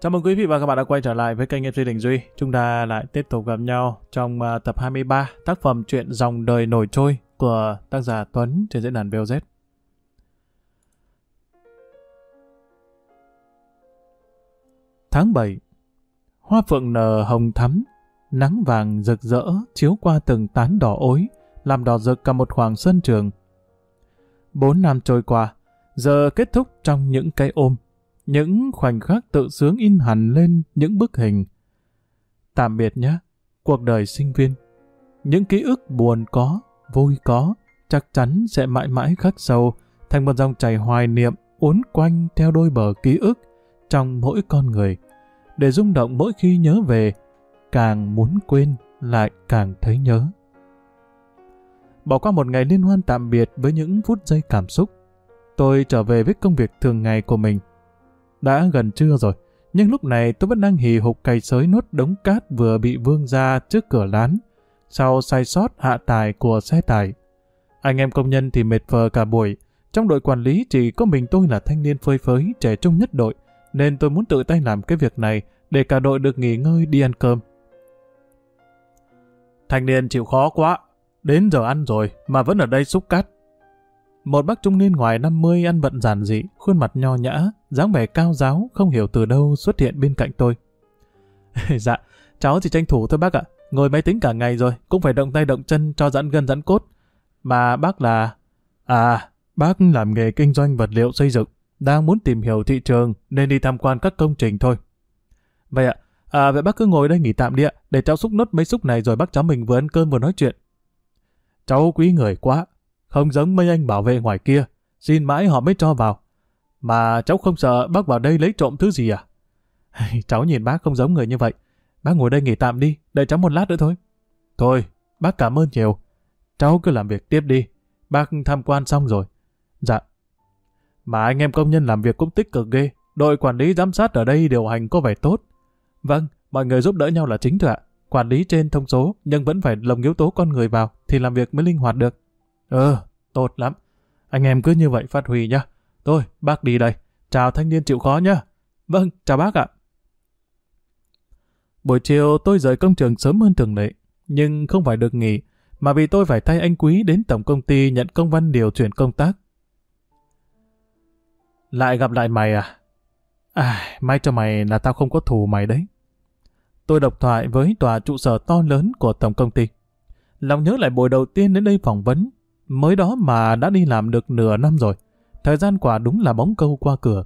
Chào mừng quý vị và các bạn đã quay trở lại với kênh MC Đình Duy. Chúng ta lại tiếp tục gặp nhau trong tập 23 tác phẩm truyện Dòng đời nổi trôi của tác giả Tuấn trên diễn đàn VOZ. Tháng 7, hoa phượng nở hồng thắm, nắng vàng rực rỡ chiếu qua từng tán đỏ ối, làm đỏ rực cả một khoảng sân trường. 4 năm trôi qua, giờ kết thúc trong những cái ôm. Những khoảnh khắc tự sướng in hẳn lên những bức hình. Tạm biệt nhé, cuộc đời sinh viên. Những ký ức buồn có, vui có, chắc chắn sẽ mãi mãi khắc sâu thành một dòng chảy hoài niệm uốn quanh theo đôi bờ ký ức trong mỗi con người, để rung động mỗi khi nhớ về, càng muốn quên lại càng thấy nhớ. Bỏ qua một ngày liên hoan tạm biệt với những phút giây cảm xúc, tôi trở về với công việc thường ngày của mình. Đã gần trưa rồi, nhưng lúc này tôi vẫn đang hì hục cày xới nốt đống cát vừa bị vương ra trước cửa lán, sau sai sót hạ tải của xe tải. Anh em công nhân thì mệt phờ cả buổi. Trong đội quản lý chỉ có mình tôi là thanh niên phơi phới, trẻ trung nhất đội, nên tôi muốn tự tay làm cái việc này để cả đội được nghỉ ngơi đi ăn cơm. Thanh niên chịu khó quá, đến giờ ăn rồi mà vẫn ở đây xúc cát. Một bác trung niên ngoài 50 ăn vận giản dị, khuôn mặt nho nhã, dáng vẻ cao ráo, không hiểu từ đâu xuất hiện bên cạnh tôi. Dạ, cháu chỉ tranh thủ thôi bác ạ. Ngồi máy tính cả ngày rồi, cũng phải động tay động chân cho giãn gân giãn cốt. Mà bác là... bác làm nghề kinh doanh vật liệu xây dựng, đang muốn tìm hiểu thị trường nên đi tham quan các công trình thôi. Vậy ạ, vậy bác cứ ngồi đây nghỉ tạm đi ạ, để cháu xúc nốt mấy xúc này rồi bác cháu mình vừa ăn cơm vừa nói chuyện. Cháu quý người quá, không giống mấy anh bảo vệ ngoài kia, xin mãi họ mới cho vào. Mà cháu không sợ bác vào đây lấy trộm thứ gì à? Cháu nhìn bác không giống người như vậy. Bác ngồi đây nghỉ tạm đi, đợi cháu một lát nữa thôi. Thôi, bác cảm ơn nhiều. Cháu cứ làm việc tiếp đi, bác tham quan xong rồi. Dạ. Mà anh em công nhân làm việc cũng tích cực ghê, đội quản lý giám sát ở đây điều hành có vẻ tốt. Vâng, mọi người giúp đỡ nhau là chính thôi ạ. Quản lý trên thông số, nhưng vẫn phải lồng yếu tố con người vào, thì làm việc mới linh hoạt được. Tốt lắm. Anh em cứ như vậy phát huy nhá. Thôi, bác đi đây. Chào thanh niên chịu khó nhá. Vâng, chào bác ạ. Buổi chiều tôi rời công trường sớm hơn thường lệ, nhưng không phải được nghỉ, mà vì tôi phải thay anh Quý đến tổng công ty nhận công văn điều chuyển công tác. Lại gặp lại mày à? May cho mày là tao không có thù mày đấy. Tôi độc thoại với tòa trụ sở to lớn của tổng công ty. Lòng nhớ lại buổi đầu tiên đến đây phỏng vấn, mới đó mà đã đi làm được nửa năm rồi. Thời gian quả đúng là bóng câu qua cửa.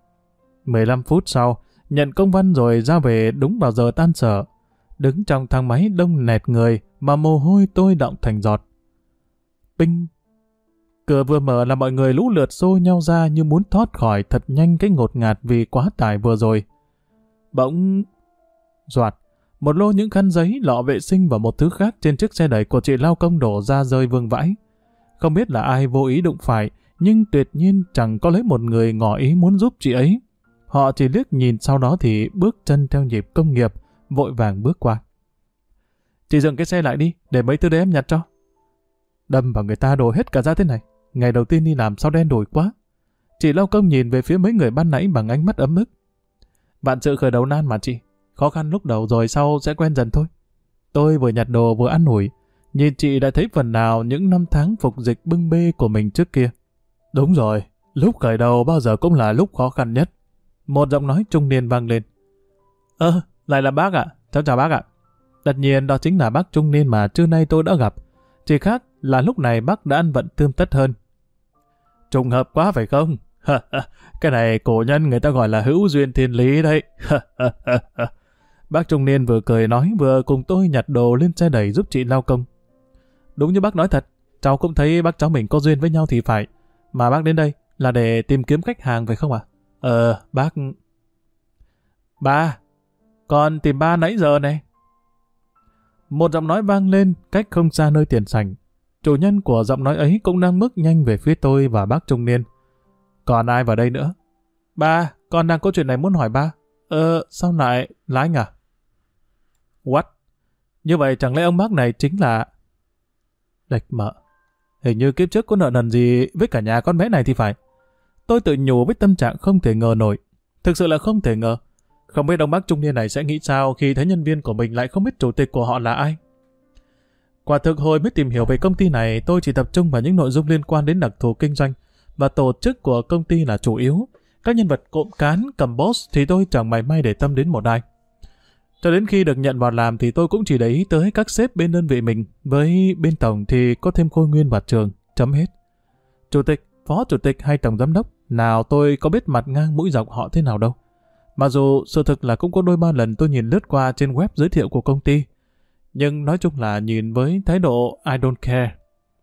15 phút sau, nhận công văn rồi ra về đúng vào giờ tan sở. Đứng trong thang máy đông nẹt người mà mồ hôi tôi đọng thành giọt. Pinh! Cửa vừa mở là mọi người lũ lượt xô nhau ra như muốn thoát khỏi thật nhanh cái ngột ngạt vì quá tải vừa rồi. Bỗng... Doạt! Một lô những khăn giấy, lọ vệ sinh và một thứ khác trên chiếc xe đẩy của chị lao công đổ ra rơi vương vãi. Không biết là ai vô ý đụng phải, nhưng tuyệt nhiên chẳng có lấy một người ngỏ ý muốn giúp chị ấy. Họ chỉ liếc nhìn, sau đó thì bước chân theo nhịp công nghiệp, vội vàng bước qua. Chị dừng cái xe lại đi, để mấy thứ đấy em nhặt cho. Đâm vào người ta đổ hết cả ra thế này. Ngày đầu tiên đi làm sao đen đủi quá. Chị lao công nhìn về phía mấy người ban nãy bằng ánh mắt ấm ức. Vạn sự khởi đầu nan mà chị. Khó khăn lúc đầu rồi sau sẽ quen dần thôi. Tôi vừa nhặt đồ vừa ăn ủi. Nhìn chị đã thấy phần nào những năm tháng phục dịch bưng bê của mình trước kia. Đúng rồi, lúc khởi đầu bao giờ cũng là lúc khó khăn nhất. Một giọng nói trung niên vang lên. Lại là bác ạ. Cháu chào bác ạ. Tất nhiên đó chính là bác trung niên mà trưa nay tôi đã gặp. Chỉ khác là lúc này bác đã ăn vận tươm tất hơn. Trùng hợp quá phải không? Cái này cổ nhân người ta gọi là hữu duyên thiên lý đấy. Bác trung niên vừa cười nói vừa cùng tôi nhặt đồ lên xe đẩy giúp chị lao công. Đúng như bác nói thật, cháu cũng thấy bác cháu mình có duyên với nhau thì phải. Mà bác đến đây là để tìm kiếm khách hàng phải không ạ? Bác... Ba, con tìm ba nãy giờ này. Một giọng nói vang lên cách không xa nơi tiền sảnh. Chủ nhân của giọng nói ấy cũng đang bước nhanh về phía tôi và bác trung niên. Còn ai vào đây nữa? Ba, con đang có chuyện này muốn hỏi ba. Sao lại là anh à? What? Như vậy chẳng lẽ ông bác này chính là... Đạch mợ. Hình như kiếp trước có nợ nần gì với cả nhà con bé này thì phải. Tôi tự nhủ với tâm trạng không thể ngờ nổi. Thực sự là không thể ngờ. Không biết ông bác trung niên này sẽ nghĩ sao khi thấy nhân viên của mình lại không biết chủ tịch của họ là ai. Quả thực hồi mới tìm hiểu về công ty này, tôi chỉ tập trung vào những nội dung liên quan đến đặc thù kinh doanh và tổ chức của công ty là chủ yếu. Các nhân vật cộm cán cầm boss thì tôi chẳng mảy may để tâm đến một ai. Cho đến khi được nhận vào làm thì tôi cũng chỉ để ý tới các sếp bên đơn vị mình, với bên tổng thì có thêm Khôi Nguyên và Trường, chấm hết. Chủ tịch, phó chủ tịch hay tổng giám đốc, nào tôi có biết mặt ngang mũi dọc họ thế nào đâu. Mặc dù sự thực là cũng có đôi ba lần tôi nhìn lướt qua trên web giới thiệu của công ty, nhưng nói chung là nhìn với thái độ I don't care.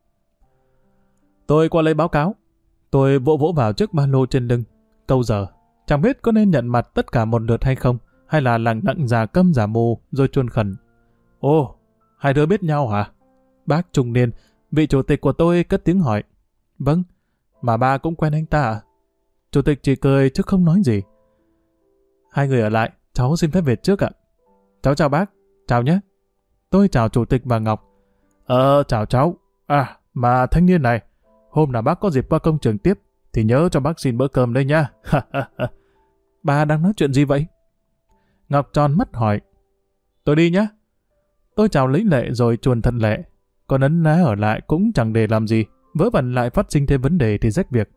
Tôi qua lấy báo cáo. Tôi vỗ vỗ vào chiếc ba lô trên lưng. Câu giờ, chẳng biết có nên nhận mặt tất cả một lượt hay không, hay là lằng đặng giả câm giả mù rồi chuồn khẩn. Ồ, hai đứa biết nhau hả? Bác trung niên, vị chủ tịch của tôi cất tiếng hỏi. Vâng, mà ba cũng quen anh ta à? Chủ tịch chỉ cười chứ không nói gì. Hai người ở lại, cháu xin phép về trước ạ. Cháu chào bác, chào nhé. Tôi chào chủ tịch và Ngọc. Chào cháu. À, mà thanh niên này, hôm nào bác có dịp qua công trường tiếp, thì nhớ cho bác xin bữa cơm đây nha. Bà đang nói chuyện gì vậy? Ngọc tròn mắt hỏi. Tôi đi nhé. Tôi chào lấy lệ rồi chuồn thật lệ. Còn ấn ná ở lại cũng chẳng để làm gì. Vớ vẩn lại phát sinh thêm vấn đề thì rách việc.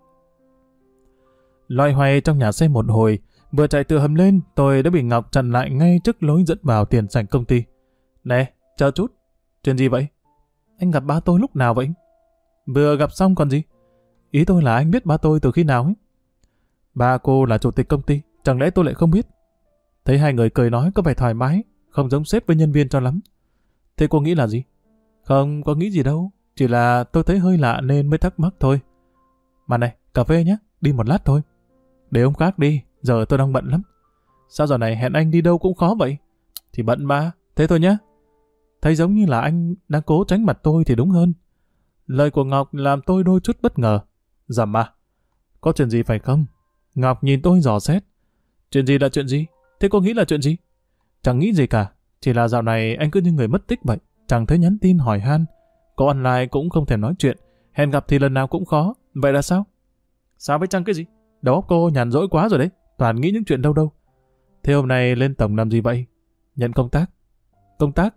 Loay hoay trong nhà xe một hồi, vừa chạy từ hầm lên, tôi đã bị Ngọc chặn lại ngay trước lối dẫn vào tiền sảnh công ty. Nè, chờ chút. Chuyện gì vậy? Anh gặp ba tôi lúc nào vậy? Vừa gặp xong còn gì? Ý tôi là anh biết ba tôi từ khi nào ấy? Ba cô là chủ tịch công ty, chẳng lẽ tôi lại không biết? Thấy hai người cười nói có vẻ thoải mái, không giống sếp với nhân viên cho lắm. Thế cô nghĩ là gì? Không có nghĩ gì đâu, chỉ là tôi thấy hơi lạ nên mới thắc mắc thôi. Mà này, cà phê nhé, đi một lát thôi. Để hôm khác đi, giờ tôi đang bận lắm. Sao giờ này hẹn anh đi đâu cũng khó vậy? Thì bận mà, thế thôi nhé. Thấy giống như là anh đang cố tránh mặt tôi thì đúng hơn. Lời của Ngọc làm tôi đôi chút bất ngờ. Dầm à? Có chuyện gì phải không? Ngọc nhìn tôi dò xét. Chuyện gì là chuyện gì? Thế cô nghĩ là chuyện gì? Chẳng nghĩ gì cả. Chỉ là dạo này anh cứ như người mất tích vậy. Chẳng thấy nhắn tin hỏi han. Có online cũng không thèm nói chuyện. Hẹn gặp thì lần nào cũng khó. Vậy là sao? Sao với chăng cái gì? Đầu óc cô nhàn rỗi quá rồi đấy. Toàn nghĩ những chuyện đâu đâu. Thế hôm nay lên tổng làm gì vậy? Nhận công tác. Công tác?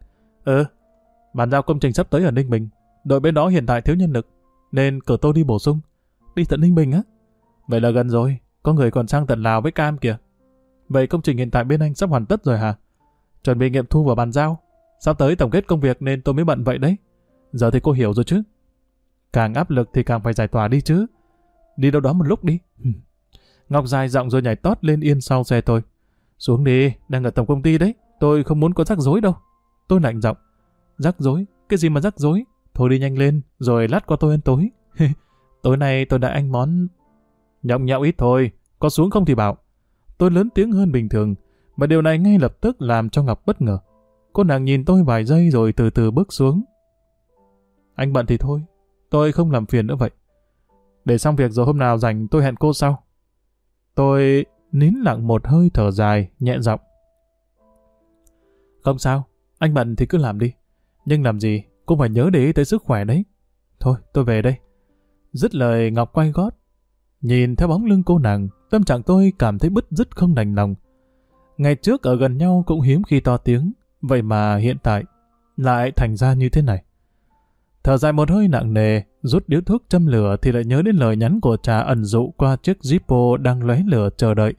Bàn giao công trình sắp tới ở Ninh Bình. Đội bên đó hiện tại thiếu nhân lực, nên cử tôi đi bổ sung. Đi tận Ninh Bình á? Vậy là gần rồi, có người còn sang tận Lào với Cam kìa. Vậy công trình hiện tại bên anh sắp hoàn tất rồi hả? Chuẩn bị nghiệm thu và bàn giao. Sắp tới tổng kết công việc nên tôi mới bận vậy đấy. Giờ thì cô hiểu rồi chứ. Càng áp lực thì càng phải giải tỏa đi chứ. Đi đâu đó một lúc đi. Ngọc dài giọng rồi nhảy tót lên yên sau xe tôi. Xuống đi, đang ở tổng công ty đấy. Tôi không muốn có rắc rối đâu. Tôi lạnh giọng. Rắc rối? Cái gì mà rắc rối? Thôi đi nhanh lên, rồi lát qua tôi ăn tối. Tối nay tôi đã ăn món... Nhậu nhậu ít thôi, có xuống không thì bảo. Tôi lớn tiếng hơn bình thường, và điều này ngay lập tức làm cho Ngọc bất ngờ. Cô nàng nhìn tôi vài giây rồi từ từ bước xuống. Anh bận thì thôi, tôi không làm phiền nữa vậy. Để xong việc rồi hôm nào rảnh tôi hẹn cô sau. Tôi nín lặng một hơi thở dài, nhẹ giọng. Không sao, anh bận thì cứ làm đi. Nhưng làm gì, cũng phải nhớ để ý tới sức khỏe đấy. Thôi, tôi về đây. Dứt lời Ngọc quay gót. Nhìn theo bóng lưng cô nàng, tâm trạng tôi cảm thấy bứt rứt không đành lòng. Ngày trước ở gần nhau cũng hiếm khi to tiếng, vậy mà hiện tại lại thành ra như thế này. Thở dài một hơi nặng nề, rút điếu thuốc châm lửa thì lại nhớ đến lời nhắn của Trà ẩn dụ qua chiếc Zippo đang lóe lửa chờ đợi.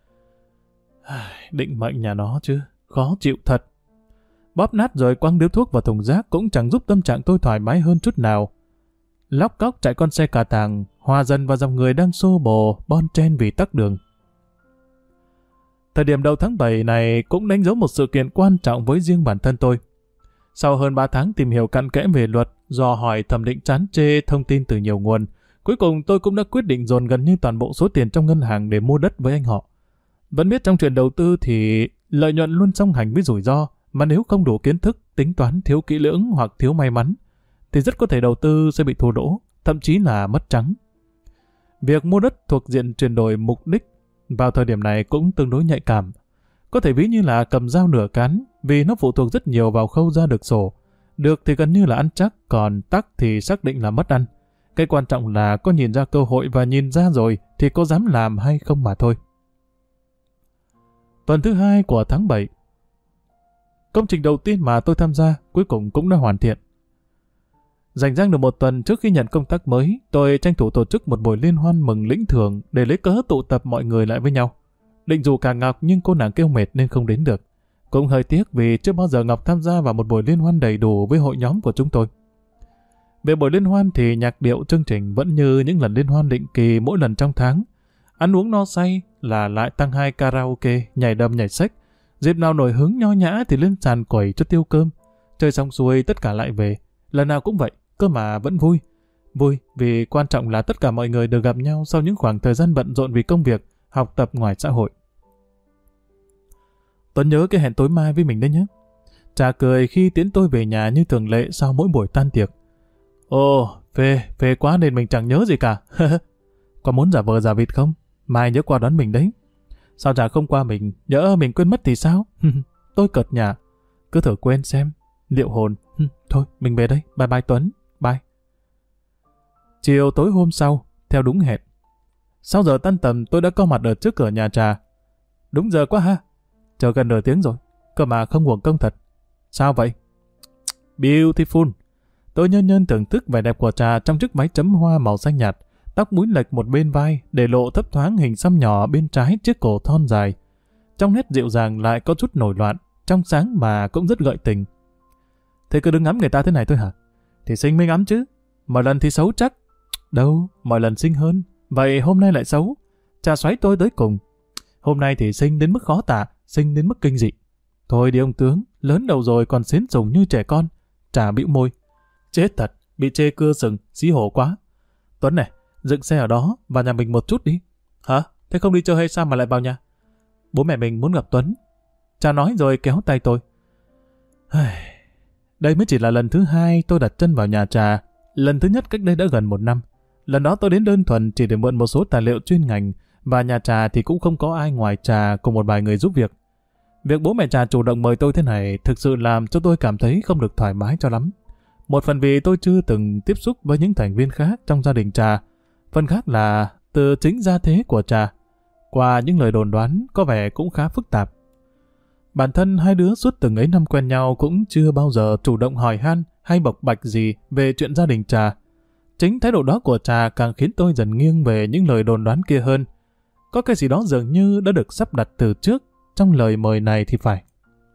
Định mệnh nhà nó chứ, khó chịu thật. Bóp nát rồi quăng điếu thuốc vào thùng rác cũng chẳng giúp tâm trạng tôi thoải mái hơn chút nào. Lóc cóc chạy con xe cà tàng, hòa dần vào dòng người đang xô bồ, bon chen vì tắc đường. Thời điểm đầu tháng 7 này cũng đánh dấu một sự kiện quan trọng với riêng bản thân tôi. Sau hơn 3 tháng tìm hiểu cặn kẽ về luật, dò hỏi thẩm định chán chê thông tin từ nhiều nguồn, cuối cùng tôi cũng đã quyết định dồn gần như toàn bộ số tiền trong ngân hàng để mua đất với anh họ. Vẫn biết trong chuyện đầu tư thì lợi nhuận luôn song hành với rủi ro, mà nếu không đủ kiến thức, tính toán thiếu kỹ lưỡng hoặc thiếu may mắn, thì rất có thể đầu tư sẽ bị thua lỗ, thậm chí là mất trắng. Việc mua đất thuộc diện chuyển đổi mục đích vào thời điểm này cũng tương đối nhạy cảm. Có thể ví như là cầm dao nửa cán, vì nó phụ thuộc rất nhiều vào khâu ra được sổ. Được thì gần như là ăn chắc, còn tắc thì xác định là mất ăn. Cái quan trọng là có nhìn ra cơ hội và nhìn ra rồi thì có dám làm hay không mà thôi. Tuần thứ 2 của tháng 7. Công trình đầu tiên mà tôi tham gia cuối cùng cũng đã hoàn thiện. Rảnh rang được một tuần trước khi nhận công tác mới, tôi tranh thủ tổ chức một buổi liên hoan mừng lĩnh thưởng để lấy cớ tụ tập mọi người lại với nhau. Định rủ cả Ngọc nhưng cô nàng kêu mệt nên không đến được. Cũng hơi tiếc vì chưa bao giờ Ngọc tham gia vào một buổi liên hoan đầy đủ với hội nhóm của chúng tôi. Về buổi liên hoan thì nhạc điệu chương trình vẫn như những lần liên hoan định kỳ mỗi lần trong tháng. Ăn uống no say là lại tăng 2 karaoke, nhảy đầm nhảy xếch. Dịp nào nổi hứng nho nhã thì lên sàn quẩy cho tiêu cơm. Chơi xong xuôi tất cả lại về. Lần nào cũng vậy, cơ mà vẫn vui. Vui vì quan trọng là tất cả mọi người được gặp nhau sau những khoảng thời gian bận rộn vì công việc, học tập ngoài xã hội. Tuấn nhớ cái hẹn tối mai với mình đấy nhé. Trà cười khi tiễn tôi về nhà như thường lệ sau mỗi buổi tan tiệc. Ồ, phê quá nên mình chẳng nhớ gì cả. Có muốn giả vờ giả vịt không? Mai nhớ qua đón mình đấy. Sao Trà không qua mình? Nhỡ mình quên mất thì sao? Tôi cợt nhả. Cứ thử quên xem. Liệu hồn. Thôi, mình về đây. Bye bye Tuấn. Bye. Chiều tối hôm sau, theo đúng hẹn. Sau giờ tan tầm tôi đã có mặt ở trước cửa nhà Trà. Đúng giờ quá ha. Chờ gần nửa tiếng rồi. Cơ mà không uổng công thật. Sao vậy? Beautiful. Tôi nhân thưởng thức vẻ đẹp của Trà trong chiếc váy chấm hoa màu xanh nhạt. Tóc búi lệch một bên vai để lộ thấp thoáng hình xăm nhỏ bên trái chiếc cổ thon dài. Trong nét dịu dàng lại có chút nổi loạn, trong sáng mà cũng rất gợi tình. Thế cứ đứng ngắm người ta thế này thôi hả? Thì xinh mới ngắm chứ. Mọi lần thì xấu chắc. Đâu, mọi lần xinh hơn. Vậy hôm nay lại xấu. Trà xoáy tôi tới cùng. Hôm nay thì xinh đến mức khó tả, xinh đến mức kinh dị. Thôi đi ông tướng, lớn đầu rồi còn xến sùng như trẻ con. Trà bĩu môi. Chết thật, bị chê cưa sừng, xí hổ quá. Tuấn này, dựng xe ở đó, vào nhà mình một chút đi. Hả? Thế không đi chơi hay sao mà lại vào nhà? Bố mẹ mình muốn gặp Tuấn. Trà nói rồi kéo tay tôi. Đây mới chỉ là lần thứ 2 tôi đặt chân vào nhà Trà. Lần thứ nhất cách đây đã gần 1 năm. Lần đó tôi đến đơn thuần chỉ để mượn một số tài liệu chuyên ngành, và nhà Trà thì cũng không có ai ngoài Trà cùng một vài người giúp việc. Việc bố mẹ Trà chủ động mời tôi thế này thực sự làm cho tôi cảm thấy không được thoải mái cho lắm. Một phần vì tôi chưa từng tiếp xúc với những thành viên khác trong gia đình Trà. Phần khác là từ chính gia thế của Trà. Qua những lời đồn đoán có vẻ cũng khá phức tạp. Bản thân hai đứa suốt từng ấy năm quen nhau cũng chưa bao giờ chủ động hỏi han hay bộc bạch gì về chuyện gia đình Trà. Chính thái độ đó của Trà càng khiến tôi dần nghiêng về những lời đồn đoán kia hơn. Có cái gì đó dường như đã được sắp đặt từ trước trong lời mời này thì phải.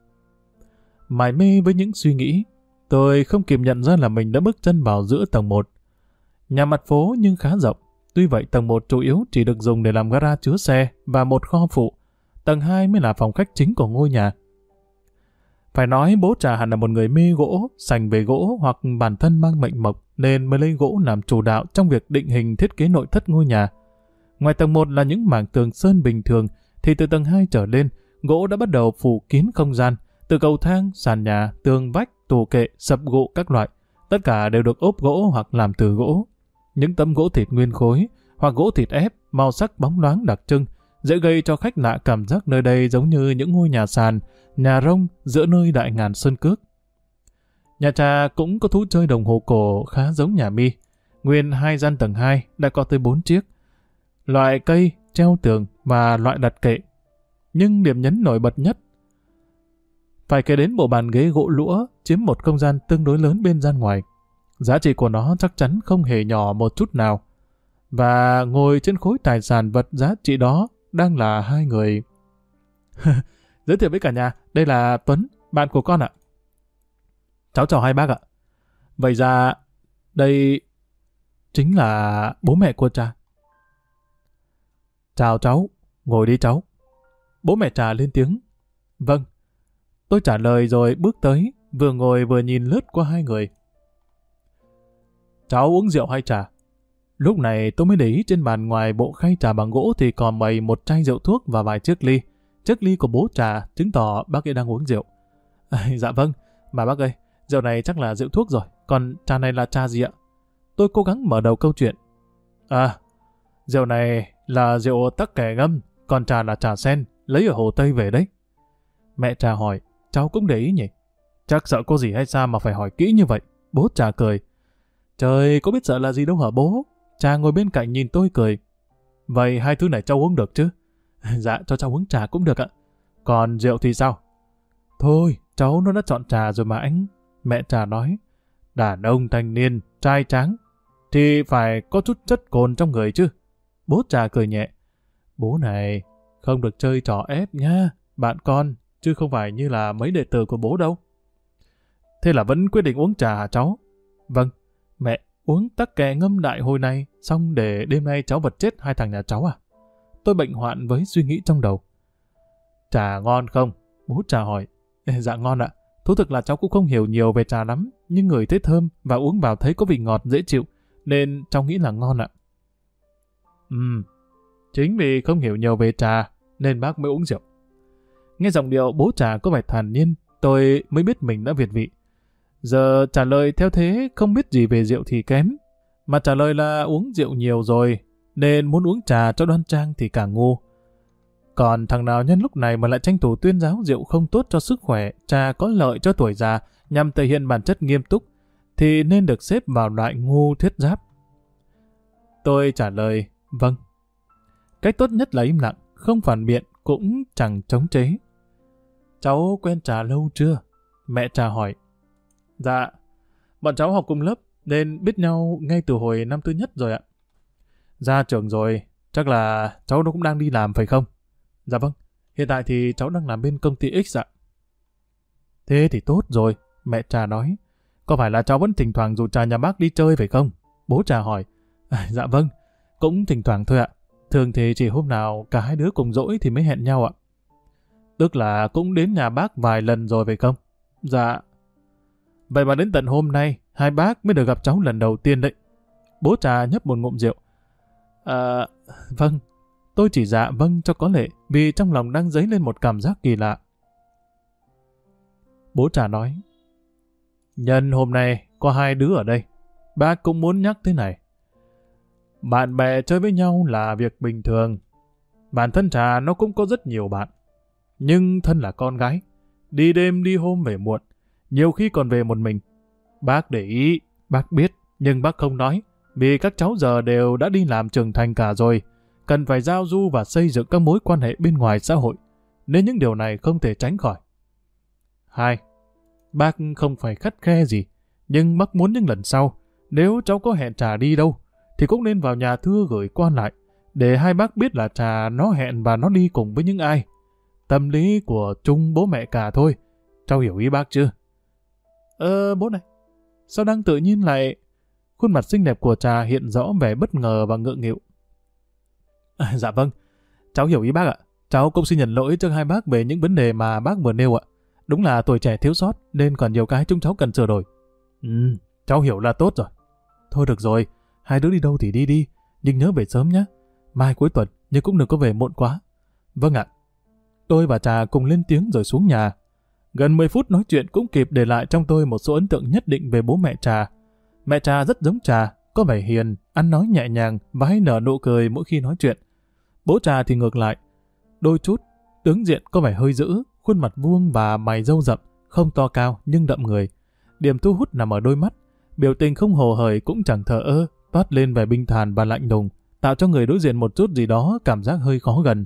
Mải mê với những suy nghĩ, tôi không kịp nhận ra là mình đã bước chân vào giữa tầng 1. Nhà mặt phố nhưng khá rộng. Tuy vậy tầng 1 chủ yếu chỉ được dùng để làm gara chứa xe và một kho phụ. Tầng 2 mới là phòng khách chính của ngôi nhà. Phải nói bố Trà hẳn là một người mê gỗ, sành về gỗ hoặc bản thân mang mệnh mộc nên mới lấy gỗ làm chủ đạo trong việc định hình thiết kế nội thất ngôi nhà. Ngoài tầng 1 là những mảng tường sơn bình thường thì từ tầng 2 trở lên, gỗ đã bắt đầu phủ kín không gian, từ cầu thang, sàn nhà, tường vách, tủ kệ, sập gỗ các loại. Tất cả đều được ốp gỗ hoặc làm từ gỗ. Những tấm gỗ thịt nguyên khối hoặc gỗ thịt ép, màu sắc bóng loáng đặc trưng, dễ gây cho khách lạ cảm giác nơi đây giống như những ngôi nhà sàn, nhà rông giữa nơi đại ngàn sơn cước. Nhà Trà cũng có thú chơi đồng hồ cổ khá giống nhà Mi. Nguyên 2 gian tầng 2 đã có tới 4 chiếc. Loại cây, treo tường và loại đặt kệ. Nhưng điểm nhấn nổi bật nhất phải kể đến bộ bàn ghế gỗ lũa chiếm một không gian tương đối lớn bên gian ngoài. Giá trị của nó chắc chắn không hề nhỏ một chút nào. Và ngồi trên khối tài sản vật giá trị đó đang là hai người. Giới thiệu với cả nhà, đây là Tuấn, bạn của con ạ. Cháu chào hai bác ạ. Vậy ra, đây chính là bố mẹ của Trà. Chào cháu, ngồi đi cháu. Bố mẹ Trà lên tiếng. Vâng. Tôi trả lời rồi bước tới, vừa ngồi vừa nhìn lướt qua hai người. Cháu uống rượu hay trà? Lúc này tôi mới để ý trên bàn ngoài bộ khay trà bằng gỗ thì còn bày một chai rượu thuốc và vài chiếc ly. Chiếc ly của bố Trà chứng tỏ bác ấy đang uống rượu. Dạ vâng, mà bác ơi, rượu này chắc là rượu thuốc rồi, còn trà này là trà gì ạ? Tôi cố gắng mở đầu câu chuyện. Rượu này là rượu tắc kè ngâm, còn trà là trà sen, lấy ở Hồ Tây về đấy. Mẹ Trà hỏi, cháu cũng để ý nhỉ? Chắc sợ có gì hay sao mà phải hỏi kỹ như vậy? Bố Trà cười. Trời, có biết sợ là gì đâu hả bố? Trà ngồi bên cạnh nhìn tôi cười. Vậy hai thứ này cháu uống được chứ? Dạ, cho cháu uống trà cũng được ạ. Còn rượu thì sao? Thôi, cháu nó đã chọn trà rồi mà anh. Mẹ trà nói, đàn ông thanh niên, trai tráng, thì phải có chút chất cồn trong người chứ. Bố trà cười nhẹ. Bố này, không được chơi trò ép nha, bạn con, chứ không phải như là mấy đệ tử của bố đâu. Thế là vẫn quyết định uống trà hả cháu? Vâng, mẹ, uống tắc kè ngâm đại hồi này, xong để đêm nay cháu vật chết hai thằng nhà cháu à? Tôi bệnh hoạn với suy nghĩ trong đầu. Trà ngon không? Bố trà hỏi. Dạ ngon ạ. Thú thực là cháu cũng không hiểu nhiều về trà lắm, nhưng ngửi thấy thơm và uống vào thấy có vị ngọt dễ chịu, nên cháu nghĩ là ngon ạ. Chính vì không hiểu nhiều về trà, nên bác mới uống rượu. Nghe giọng điệu bố trà có vẻ thản nhiên, tôi mới biết mình đã việt vị. Giờ trả lời theo thế không biết gì về rượu thì kém, mà trả lời là uống rượu nhiều rồi, nên muốn uống trà cho đoan trang thì càng ngu. Còn thằng nào nhân lúc này mà lại tranh thủ tuyên giáo rượu không tốt cho sức khỏe, trà có lợi cho tuổi già nhằm thể hiện bản chất nghiêm túc, thì nên được xếp vào loại ngu thuyết giáp. Tôi trả lời, vâng. Cách tốt nhất là im lặng, không phản biện, cũng chẳng chống chế. Cháu quen trà lâu chưa? Mẹ trà hỏi. Dạ, bọn cháu học cùng lớp, nên biết nhau ngay từ hồi năm thứ nhất rồi ạ. Ra trường rồi, chắc là cháu nó cũng đang đi làm phải không? Dạ vâng, hiện tại thì cháu đang làm bên công ty X ạ. Thế thì tốt rồi, mẹ trà nói. Có phải là cháu vẫn thỉnh thoảng rủ trà nhà bác đi chơi phải không? Bố trà hỏi. Dạ vâng, cũng thỉnh thoảng thôi ạ. Thường thì chỉ hôm nào cả hai đứa cùng rỗi thì mới hẹn nhau ạ. Tức là cũng đến nhà bác vài lần rồi phải không? Dạ. Vậy mà đến tận hôm nay, hai bác mới được gặp cháu lần đầu tiên đấy. Bố trà nhấp một ngụm rượu. Vâng. Tôi chỉ dạ vâng cho có lệ, vì trong lòng đang dấy lên một cảm giác kỳ lạ. Bố trà nói. Nhân hôm nay có hai đứa ở đây, bác cũng muốn nhắc thế này. Bạn bè chơi với nhau là việc bình thường. Bản thân trà nó cũng có rất nhiều bạn. Nhưng thân là con gái, đi đêm đi hôm về muộn, nhiều khi còn về một mình. Bác để ý, bác biết, nhưng bác không nói, vì các cháu giờ đều đã đi làm trưởng thành cả rồi, cần phải giao du và xây dựng các mối quan hệ bên ngoài xã hội, nên những điều này không thể tránh khỏi. 2. Bác không phải khắt khe gì, nhưng bác muốn những lần sau, nếu cháu có hẹn trà đi đâu, thì cũng nên vào nhà thưa gửi quan lại, để hai bác biết là trà nó hẹn và nó đi cùng với những ai. Tâm lý của chung bố mẹ cả thôi, cháu hiểu ý bác chưa? Bố này, sao đang tự nhiên lại... Khuôn mặt xinh đẹp của trà hiện rõ vẻ bất ngờ và ngượng nghịu. Dạ vâng, cháu hiểu ý bác ạ. Cháu cũng xin nhận lỗi trước hai bác về những vấn đề mà bác vừa nêu ạ. Đúng là tuổi trẻ thiếu sót, nên còn nhiều cái chúng cháu cần sửa đổi. Cháu hiểu là tốt rồi. Thôi được rồi, hai đứa đi đâu thì đi đi, nhưng nhớ về sớm nhé. Mai cuối tuần, nhưng cũng đừng có về muộn quá. Vâng ạ. Tôi và trà cùng lên tiếng rồi xuống nhà. Gần 10 phút nói chuyện cũng kịp để lại trong tôi một số ấn tượng nhất định về bố mẹ trà. Mẹ trà rất giống trà, có vẻ hiền, ăn nói nhẹ nhàng và hay nở nụ cười mỗi khi nói chuyện. Bố trà thì ngược lại, đôi chút, tướng diện có vẻ hơi dữ, khuôn mặt vuông và mày râu rậm, không to cao nhưng đậm người. Điểm thu hút nằm ở đôi mắt, biểu tình không hồ hởi cũng chẳng thờ ơ, toát lên vẻ bình thản và lạnh lùng, tạo cho người đối diện một chút gì đó cảm giác hơi khó gần.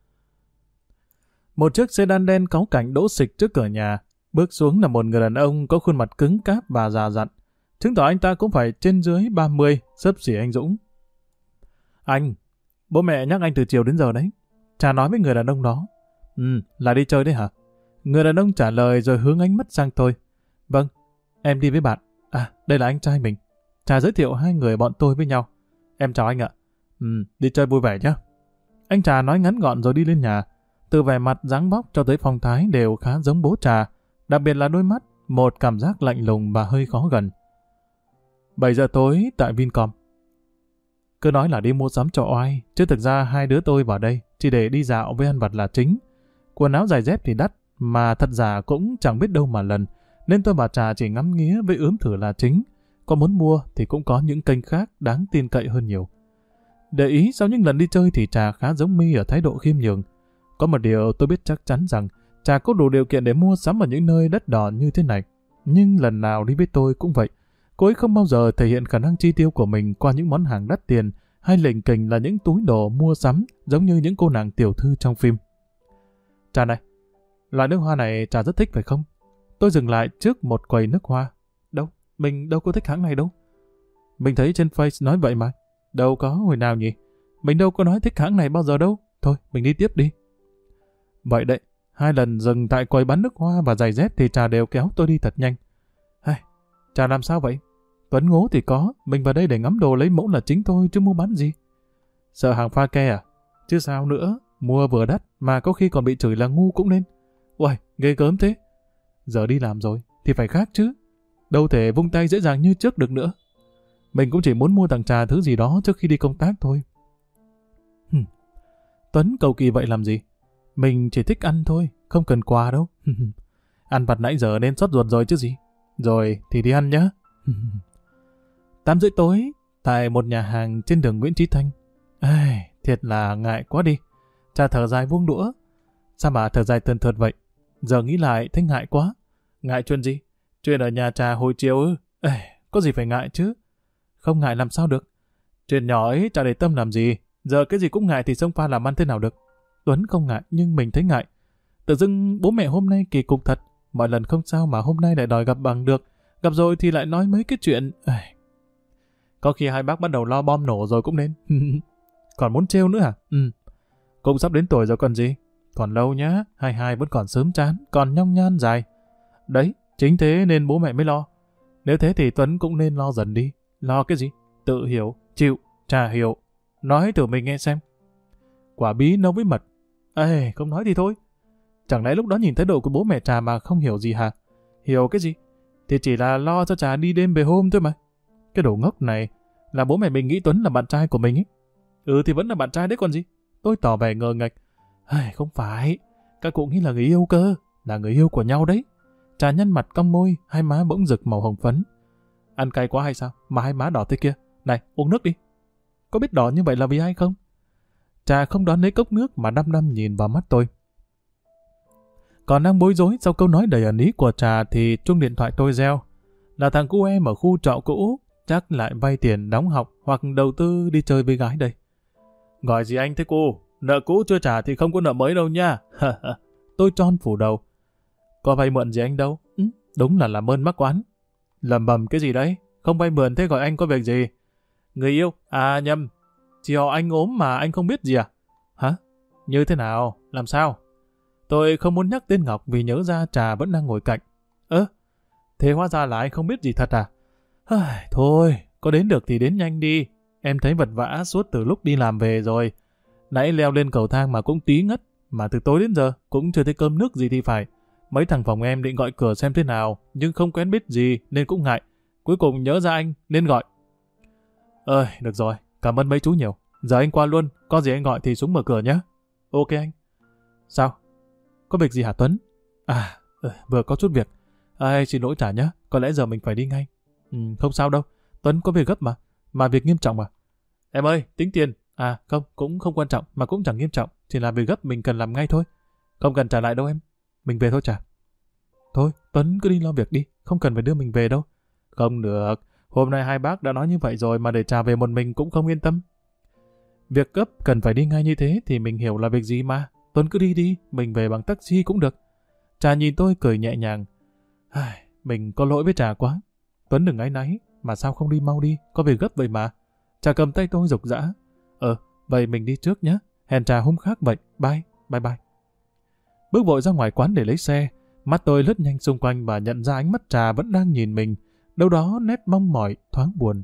Một chiếc sedan đen cáu cảnh đỗ xịch trước cửa nhà, bước xuống là một người đàn ông có khuôn mặt cứng cáp và già dặn, chứng tỏ anh ta cũng phải trên dưới 30, xấp xỉ anh Dũng. Anh, bố mẹ nhắc anh từ chiều đến giờ đấy. Trà nói với người đàn ông đó. Là đi chơi đấy hả? Người đàn ông trả lời rồi hướng ánh mắt sang tôi. Vâng, em đi với bạn. À, đây là anh trai mình. Trà giới thiệu hai người bọn tôi với nhau. Em chào anh ạ. Đi chơi vui vẻ nhé. Anh Trà nói ngắn gọn rồi đi lên nhà. Từ vẻ mặt dáng vóc cho tới phong thái đều khá giống bố Trà, đặc biệt là đôi mắt, một cảm giác lạnh lùng và hơi khó gần. 7 giờ tối tại Vincom. Cứ nói là đi mua sắm cho oai, chứ thực ra hai đứa tôi vào đây chỉ để đi dạo với ăn vặt là chính. Quần áo giày dép thì đắt, mà thật giả cũng chẳng biết đâu mà lần, nên tôi và Trà chỉ ngắm nghía với ướm thử là chính. Có muốn mua thì cũng có những kênh khác đáng tin cậy hơn nhiều. Để ý sau những lần đi chơi thì Trà khá giống My ở thái độ khiêm nhường. Có một điều tôi biết chắc chắn rằng Trà có đủ điều kiện để mua sắm ở những nơi đắt đỏ như thế này. Nhưng lần nào đi với tôi cũng vậy. Cô ấy không bao giờ thể hiện khả năng chi tiêu của mình qua những món hàng đắt tiền hay lỉnh kỉnh là những túi đồ mua sắm giống như những cô nàng tiểu thư trong phim. Trà này, Loại nước hoa này trà rất thích phải không? Tôi dừng lại trước một quầy nước hoa. Đâu, mình đâu có thích hãng này đâu. Mình thấy trên Face nói vậy mà. Đâu có hồi nào nhỉ? Mình đâu có nói thích hãng này bao giờ đâu. Thôi, mình đi tiếp đi. Vậy đấy, 2 lần dừng tại quầy bán nước hoa và giày dép thì trà đều kéo tôi đi thật nhanh. Trà làm sao vậy? Tuấn ngố thì có, mình vào đây để ngắm đồ lấy mẫu là chính thôi chứ mua bán gì. Sợ hàng pha ke à? Chứ sao nữa, mua vừa đắt mà có khi còn bị chửi là ngu cũng nên. Uầy, ghê gớm thế. Giờ đi làm rồi, thì phải khác chứ. Đâu thể vung tay dễ dàng như trước được nữa. Mình cũng chỉ muốn mua tặng trà thứ gì đó trước khi đi công tác thôi. Tuấn cầu kỳ vậy làm gì? Mình chỉ thích ăn thôi, không cần quà đâu. Ăn vặt nãy giờ nên sốt ruột rồi chứ gì. Rồi thì đi ăn nhá. 8:30 tối, tại một nhà hàng trên đường Nguyễn Chí Thanh. Thiệt là ngại quá đi. Trà thở dài buông đũa. Sao mà thở dài tần thượt vậy? Giờ nghĩ lại thấy ngại quá. Ngại chuyện gì? Chuyện ở nhà trà hồi chiều ư? Có gì phải ngại chứ? Không ngại làm sao được? Chuyện nhỏ ấy trà để tâm làm gì? Giờ cái gì cũng ngại thì xông pha làm ăn thế nào được? Tuấn không ngại nhưng mình thấy ngại. Tự dưng bố mẹ hôm nay kỳ cục thật. Mọi lần không sao mà hôm nay lại đòi gặp bằng được. Gặp rồi thì lại nói mấy cái chuyện. Có khi hai bác bắt đầu lo bom nổ rồi cũng nên. Còn muốn trêu nữa à? Cũng sắp đến tuổi rồi còn gì. Còn lâu nhá, 22 vẫn còn sớm chán, còn nhong nhan dài. Đấy, chính thế nên bố mẹ mới lo. Nếu thế thì Tuấn cũng nên lo dần đi. Lo cái gì? Tự hiểu, chịu, chả hiểu. Nói thử mình nghe xem. Quả bí nấu với mật. Không nói thì thôi. Chẳng lẽ lúc đó nhìn thái độ của bố mẹ Trà mà không hiểu gì hả? Hiểu cái gì? Thì chỉ là lo cho Trà đi đêm về hôm thôi mà. Cái đồ ngốc này là bố mẹ mình nghĩ Tuấn là bạn trai của mình ấy. Thì vẫn là bạn trai đấy còn gì. Tôi tỏ vẻ ngờ ngạch. Không phải. Các cụ nghĩ là người yêu cơ. Là người yêu của nhau đấy. Trà nhăn mặt cong môi, hai má bỗng rực màu hồng phấn. Ăn cay quá hay sao? Mà hai má đỏ thế kia. Này, uống nước đi. Có biết đỏ như vậy là vì ai không? Trà không đón lấy cốc nước mà đăm đăm nhìn vào mắt tôi. Còn đang bối rối sau câu nói đầy ẩn ý của Trà thì chuông điện thoại tôi reo. Là thằng cu em ở khu trọ cũ, chắc lại vay tiền đóng học hoặc đầu tư đi chơi với gái đây. Gọi gì anh thế cô? Nợ cũ chưa trả thì không có nợ mới đâu nha. Tôi tròn phủ đầu. Có vay mượn gì anh đâu? Đúng là làm ơn mắc oán. Lầm bầm cái gì đấy? Không vay mượn thế gọi anh có việc gì? Người yêu? À nhầm. Chị họ anh ốm mà anh không biết gì à? Hả? Như thế nào? Làm sao? Tôi không muốn nhắc tên Ngọc vì nhớ ra Trà vẫn đang ngồi cạnh. Thế hóa ra là anh không biết gì thật à? Thôi, có đến được thì đến nhanh đi. Em thấy vật vã suốt từ lúc đi làm về rồi. Nãy leo lên cầu thang mà cũng tí ngất. Mà từ tối đến giờ cũng chưa thấy cơm nước gì thì phải. Mấy thằng phòng em định gọi cửa xem thế nào, nhưng không quen biết gì nên cũng ngại. Cuối cùng nhớ ra anh nên gọi. Được rồi, cảm ơn mấy chú nhiều. Giờ anh qua luôn, có gì anh gọi thì xuống mở cửa nhé. Ok anh. Sao? Có việc gì hả Tuấn? Vừa có chút việc. Xin lỗi Trà nhé, có lẽ giờ mình phải đi ngay. Không sao đâu, Tuấn có việc gấp mà. Mà việc nghiêm trọng mà. Em ơi, tính tiền. Không, cũng không quan trọng, mà cũng chẳng nghiêm trọng. Chỉ là việc gấp mình cần làm ngay thôi. Không cần trả lại đâu em. Mình về thôi Trà. Thôi, Tuấn cứ đi lo việc đi, không cần phải đưa mình về đâu. Không được, hôm nay hai bác đã nói như vậy rồi mà để Trà về một mình cũng không yên tâm. Việc gấp cần phải đi ngay như thế thì mình hiểu là việc gì mà. Tuấn cứ đi đi, mình về bằng taxi cũng được. Trà nhìn tôi cười nhẹ nhàng. Mình có lỗi với Trà quá. Tuấn đừng áy náy, mà sao không đi mau đi, có việc gấp vậy mà. Trà cầm tay tôi giục giã. Vậy mình đi trước nhé, hẹn Trà hôm khác vậy, bye. Bước vội ra ngoài quán để lấy xe, mắt tôi lướt nhanh xung quanh và nhận ra ánh mắt Trà vẫn đang nhìn mình, đâu đó nét mong mỏi, thoáng buồn.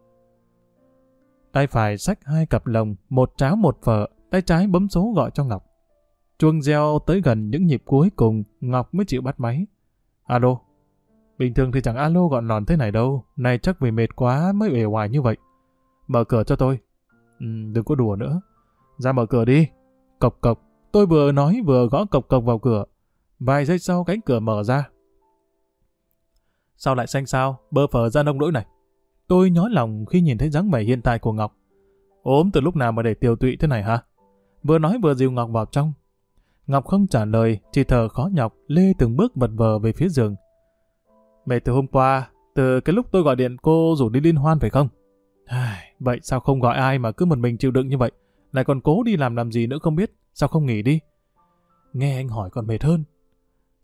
Tay phải xách 2 cặp lồng, một cháo một phở, tay trái bấm số gọi cho Ngọc. Chuông reo tới gần những nhịp cuối cùng, Ngọc mới chịu bắt máy. Alo. Bình thường thì chẳng alo gọn lòn thế này đâu, nay chắc vì mệt quá mới uể oải như vậy. Mở cửa cho tôi. Đừng có đùa nữa. Ra mở cửa đi. Cộc cộc. Tôi vừa nói vừa gõ cộc cộc vào cửa. Vài giây sau cánh cửa mở ra. Sao lại xanh xao, bơ phờ ra nông nỗi này? Tôi nhói lòng khi nhìn thấy dáng vẻ hiện tại của Ngọc. Ốm từ lúc nào mà để tiều tụy thế này hả? Vừa nói vừa dìu Ngọc vào trong. Ngọc không trả lời, chỉ thở khó nhọc, lê từng bước vật vờ về phía giường. Mệt từ hôm qua, từ cái lúc tôi gọi điện cô rủ đi liên hoan phải không? Vậy sao không gọi ai mà cứ một mình chịu đựng như vậy? Lại còn cố đi làm gì nữa không biết, sao không nghỉ đi? Nghe anh hỏi còn mệt hơn.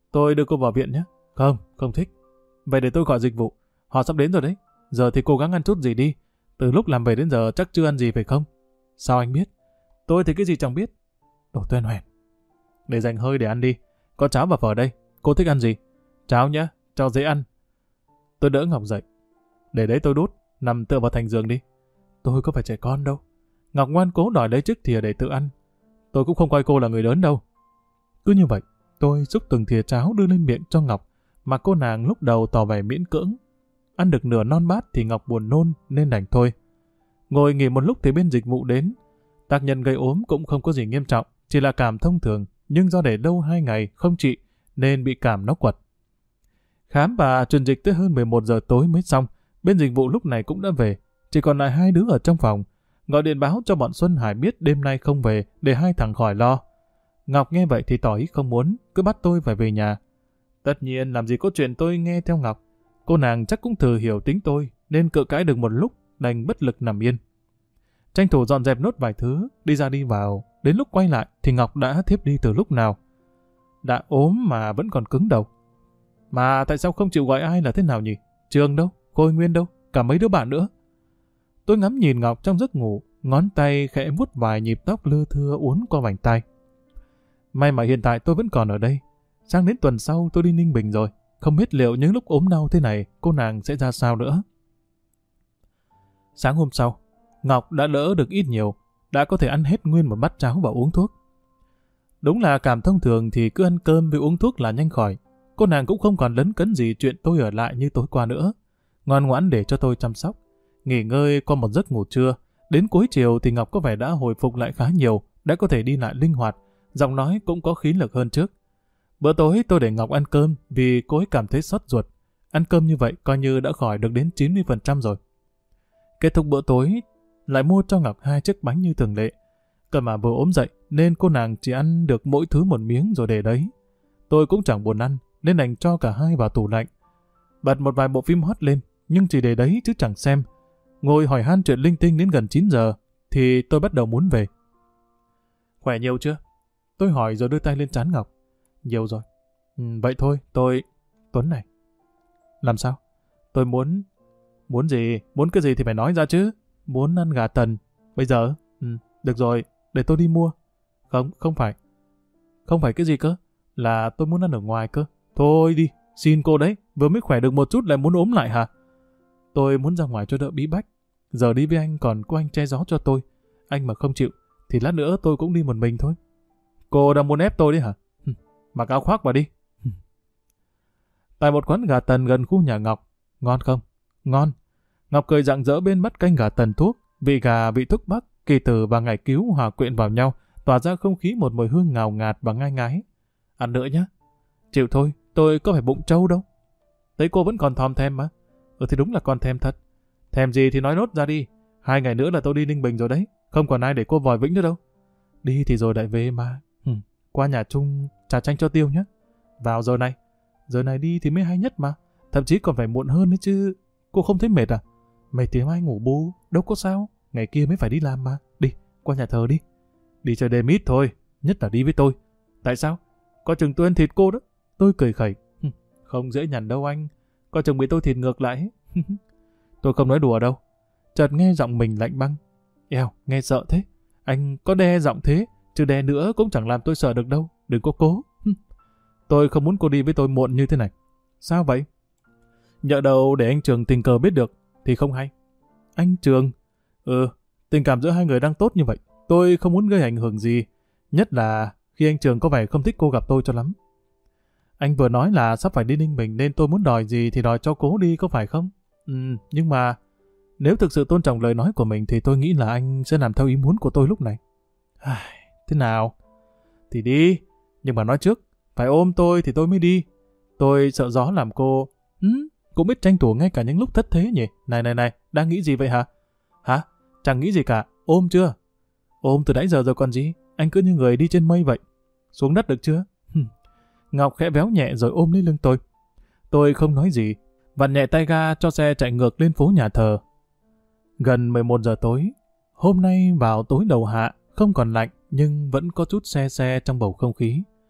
Tôi đưa cô vào viện nhé. Không, không thích. Vậy để tôi gọi dịch vụ. Họ sắp đến rồi đấy. Giờ thì cố gắng ăn chút gì đi. Từ lúc làm về đến giờ chắc chưa ăn gì phải không? Sao anh biết? Tôi thì cái gì chẳng biết. Đồ Tuyên Hoèn. Để dành hơi để ăn đi. Có cháo và phở đây. Cô thích ăn gì? Cháo nhá, cho dễ ăn. Tôi đỡ Ngọc dậy. Để đấy tôi đút, nằm tựa vào thành giường đi. Tôi có phải trẻ con đâu. Ngọc ngoan cố đòi lấy chiếc thìa để tự ăn. Tôi cũng không coi cô là người lớn đâu. Cứ như vậy, tôi xúc từng thìa cháo đưa lên miệng cho Ngọc, mà cô nàng lúc đầu tỏ vẻ miễn cưỡng. Ăn được nửa non bát thì Ngọc buồn nôn nên đành thôi. Ngồi nghỉ một lúc thì bên dịch vụ đến. Tác nhân gây ốm cũng không có gì nghiêm trọng, chỉ là cảm thông thường, nhưng do để lâu 2 ngày không trị nên bị cảm nó quật. Khám và truyền dịch tới hơn 11 giờ tối mới xong. Bên dịch vụ lúc này cũng đã về, chỉ còn lại 2 đứa ở trong phòng. Gọi điện báo cho bọn Xuân Hải biết đêm nay không về để 2 thằng khỏi lo. Ngọc nghe vậy thì tỏ ý không muốn, cứ bắt tôi phải về nhà. Tất nhiên làm gì có chuyện tôi nghe theo Ngọc. Cô nàng chắc cũng thừa hiểu tính tôi nên cự cãi được một lúc, đành bất lực nằm yên. Tranh thủ dọn dẹp nốt vài thứ, đi ra đi vào. Đến lúc quay lại thì Ngọc đã thiếp đi từ lúc nào. Đã ốm mà vẫn còn cứng đầu. Mà tại sao không chịu gọi ai là thế nào nhỉ? Trường đâu? Khôi Nguyên đâu? Cả mấy đứa bạn nữa. Tôi ngắm nhìn Ngọc trong giấc ngủ, ngón tay khẽ vuốt vài nhịp tóc lưa thưa uốn qua vành tai. May mà hiện tại tôi vẫn còn ở đây. Sang đến tuần sau tôi đi Ninh Bình rồi. Không biết liệu những lúc ốm đau thế này cô nàng sẽ ra sao nữa. Sáng hôm sau, Ngọc đã đỡ được ít nhiều, đã có thể ăn hết nguyên một bát cháo và uống thuốc. Đúng là cảm thông thường thì cứ ăn cơm với uống thuốc là nhanh khỏi. Cô nàng cũng không còn lấn cấn gì chuyện tôi ở lại như tối qua nữa. Ngoan ngoãn để cho tôi chăm sóc. Nghỉ ngơi qua một giấc ngủ trưa. Đến cuối chiều thì Ngọc có vẻ đã hồi phục lại khá nhiều, đã có thể đi lại linh hoạt, giọng nói cũng có khí lực hơn trước. Bữa tối tôi để Ngọc ăn cơm vì cô ấy cảm thấy xót ruột. Ăn cơm như vậy coi như đã khỏi được đến 90% rồi. Kết thúc bữa tối, lại mua cho Ngọc 2 chiếc bánh như thường lệ. Cơ mà vừa ốm dậy nên cô nàng chỉ ăn được mỗi thứ một miếng rồi để đấy. Tôi cũng chẳng buồn ăn nên đành cho cả hai vào tủ lạnh. Bật một vài bộ phim hot lên nhưng chỉ để đấy chứ chẳng xem. Ngồi hỏi han chuyện linh tinh đến gần 9 giờ thì tôi bắt đầu muốn về. Khỏe nhiều chưa? Tôi hỏi rồi đưa tay lên trán Ngọc. Nhiều rồi. Vậy thôi, Tuấn này. Làm sao? Tôi muốn... Muốn gì? Muốn cái gì thì phải nói ra chứ. Muốn ăn gà tần. Bây giờ? Được rồi, để tôi đi mua. Không phải. Không phải cái gì cơ? Là tôi muốn ăn ở ngoài cơ. Thôi đi, xin cô đấy. Vừa mới khỏe được một chút lại muốn ốm lại hả? Tôi muốn ra ngoài cho đỡ bí bách. Giờ đi với anh còn có anh che gió cho tôi. Anh mà không chịu, thì lát nữa tôi cũng đi một mình thôi. Cô đang muốn ép tôi đấy hả? Mặc áo khoác vào đi. Tại một quán gà tần gần khu nhà Ngọc. Ngon không? Ngon. Ngọc cười rạng rỡ bên bát canh gà tần thuốc. Vị gà, vị thuốc bắc, kỳ tử và ngải cứu hòa quyện vào nhau, tỏa ra không khí một mùi hương ngào ngạt và ngai ngái. Ăn nữa nhé. Chịu thôi, tôi có phải bụng trâu đâu. Thấy cô vẫn còn thòm thèm mà. Thì đúng là còn thèm thật. Thèm gì thì nói nốt ra đi. 2 ngày nữa là tôi đi Ninh Bình rồi đấy. Không còn ai để cô vòi vĩnh nữa đâu. Đi thì rồi lại về mà. Qua nhà Trung trà chanh cho Tiêu nhé. Vào giờ này. Giờ này đi thì mới hay nhất mà. Thậm chí còn phải muộn hơn đấy chứ. Cô không thấy mệt à? Mệt thì mai ngủ bù. Đâu có sao. Ngày kia mới phải đi làm mà. Đi, qua nhà thờ đi. Đi chơi đêm ít thôi. Nhất là đi với tôi. Tại sao? Có chừng tôi ăn thịt cô đó. Tôi cười khẩy. Không dễ nhằn đâu anh. Có chừng bị tôi thịt ngược lại. Tôi không nói đùa đâu. Chợt nghe giọng mình lạnh băng. Eo, nghe sợ thế. Anh có đe giọng thế, chứ đe nữa cũng chẳng làm tôi sợ được đâu. Đừng có cố. Tôi không muốn cô đi với tôi muộn như thế này. Sao vậy? Nhỡ đâu để anh Trường tình cờ biết được thì không hay. Anh Trường? Tình cảm giữa hai người đang tốt như vậy. Tôi không muốn gây ảnh hưởng gì. Nhất là khi anh Trường có vẻ không thích cô gặp tôi cho lắm. Anh vừa nói là sắp phải đi Ninh Bình nên tôi muốn đòi gì thì đòi cho cố đi, có phải không? Nhưng mà nếu thực sự tôn trọng lời nói của mình thì tôi nghĩ là anh sẽ làm theo ý muốn của tôi lúc này. Thế nào? Thì đi. Nhưng mà nói trước, phải ôm tôi thì tôi mới đi. Tôi sợ gió làm cô... Cũng biết tranh thủ ngay cả những lúc thất thế nhỉ? Này, đang nghĩ gì vậy hả? Hả? Chẳng nghĩ gì cả. Ôm chưa? Ôm từ nãy giờ rồi còn gì? Anh cứ như người đi trên mây vậy. Xuống đất được chưa? Ngọc khẽ véo nhẹ rồi ôm lấy lưng tôi. Tôi không nói gì, vặn nhẹ tay ga cho xe chạy ngược lên phố nhà thờ. Gần 11 giờ tối, hôm nay vào tối đầu hạ, không còn lạnh nhưng vẫn có chút se se trong bầu không khí.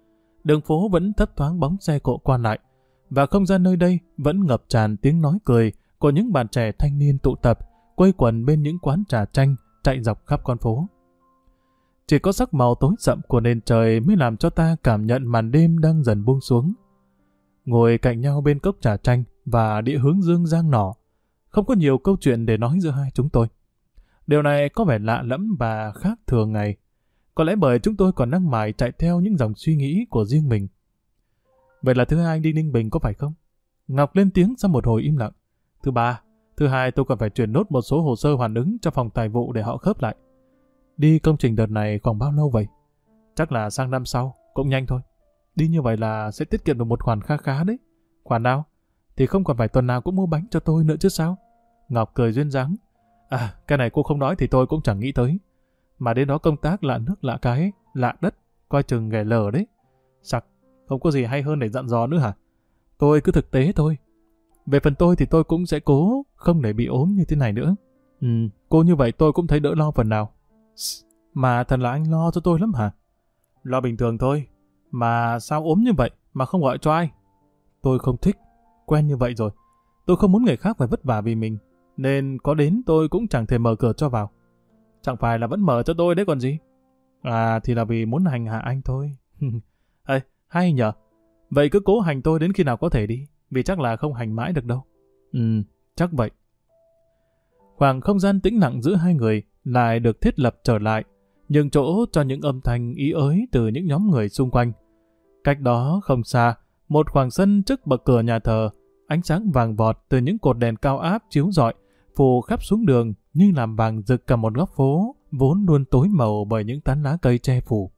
Đường phố vẫn thấp thoáng bóng xe cộ qua lại, và không gian nơi đây vẫn ngập tràn tiếng nói cười của những bạn trẻ thanh niên tụ tập, quây quần bên những quán trà chanh chạy dọc khắp con phố. Chỉ có sắc màu tối sậm của nền trời mới làm cho ta cảm nhận màn đêm đang dần buông xuống. Ngồi cạnh nhau bên cốc trà chanh và đĩa hướng dương rang nỏ, không có nhiều câu chuyện để nói giữa hai chúng tôi. Điều này có vẻ lạ lẫm và khác thường ngày. Có lẽ bởi chúng tôi còn đang mải chạy theo những dòng suy nghĩ của riêng mình. Vậy là thứ hai anh đi Ninh Bình có phải không? Ngọc lên tiếng sau một hồi im lặng. Thứ ba, thứ hai tôi còn phải chuyển nốt một số hồ sơ hoàn ứng cho phòng tài vụ để họ khớp lại. Đi công trình đợt này khoảng bao lâu vậy? Chắc là sang năm sau, cũng nhanh thôi. Đi như vậy là sẽ tiết kiệm được một khoản khá khá đấy. Khoản nào? Thì không còn phải tuần nào cũng mua bánh cho tôi nữa chứ sao? Ngọc cười duyên dáng. À, cái này cô không nói thì tôi cũng chẳng nghĩ tới. Mà đến đó công tác lạ nước lạ cái, lạ đất, coi chừng ghẻ lờ đấy. Sặc, không có gì hay hơn để dặn dò nữa hả? Tôi cứ thực tế thôi. Về phần tôi thì tôi cũng sẽ cố không để bị ốm như thế này nữa. Cô như vậy tôi cũng thấy đỡ lo phần nào. Mà thật là anh lo cho tôi lắm hả? Lo bình thường thôi. Mà sao ốm như vậy mà không gọi cho ai? Tôi không thích. Quen như vậy rồi. Tôi không muốn người khác phải vất vả vì mình. Nên có đến tôi cũng chẳng thể mở cửa cho vào. Chẳng phải là vẫn mở cho tôi đấy còn gì. À thì là vì muốn hành hạ anh thôi. Ê, hay nhờ. Vậy cứ cố hành tôi đến khi nào có thể đi. Vì chắc là không hành mãi được đâu. Chắc vậy. Khoảng không gian tĩnh lặng giữa hai người lại được thiết lập trở lại, nhường chỗ cho những âm thanh ý ới từ những nhóm người xung quanh. Cách đó không xa, một khoảng sân trước bậc cửa nhà thờ, ánh sáng vàng vọt từ những cột đèn cao áp chiếu rọi, phủ khắp xuống đường như làm vàng rực cả một góc phố vốn luôn tối màu bởi những tán lá cây che phủ.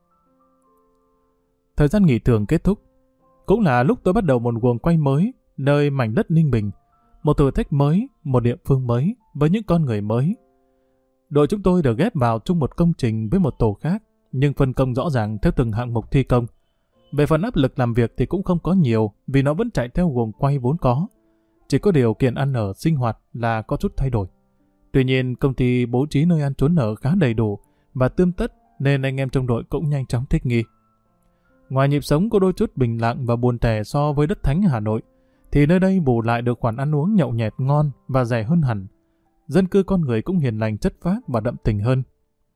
Thời gian nghỉ thường kết thúc, cũng là lúc tôi bắt đầu một guồng quay mới nơi mảnh đất Ninh Bình, một thử thách mới, một địa phương mới với những con người mới. Đội chúng tôi được ghép vào chung một công trình với một tổ khác, nhưng phân công rõ ràng theo từng hạng mục thi công. Về phần áp lực làm việc thì cũng không có nhiều vì nó vẫn chạy theo guồng quay vốn có. Chỉ có điều kiện ăn ở sinh hoạt là có chút thay đổi. Tuy nhiên công ty bố trí nơi ăn trốn ở khá đầy đủ và tươm tất nên anh em trong đội cũng nhanh chóng thích nghi. Ngoài nhịp sống có đôi chút bình lặng và buồn tẻ so với đất thánh Hà Nội, thì nơi đây bù lại được khoản ăn uống nhậu nhẹt ngon và rẻ hơn hẳn. Dân cư con người cũng hiền lành chất phác và đậm tình hơn.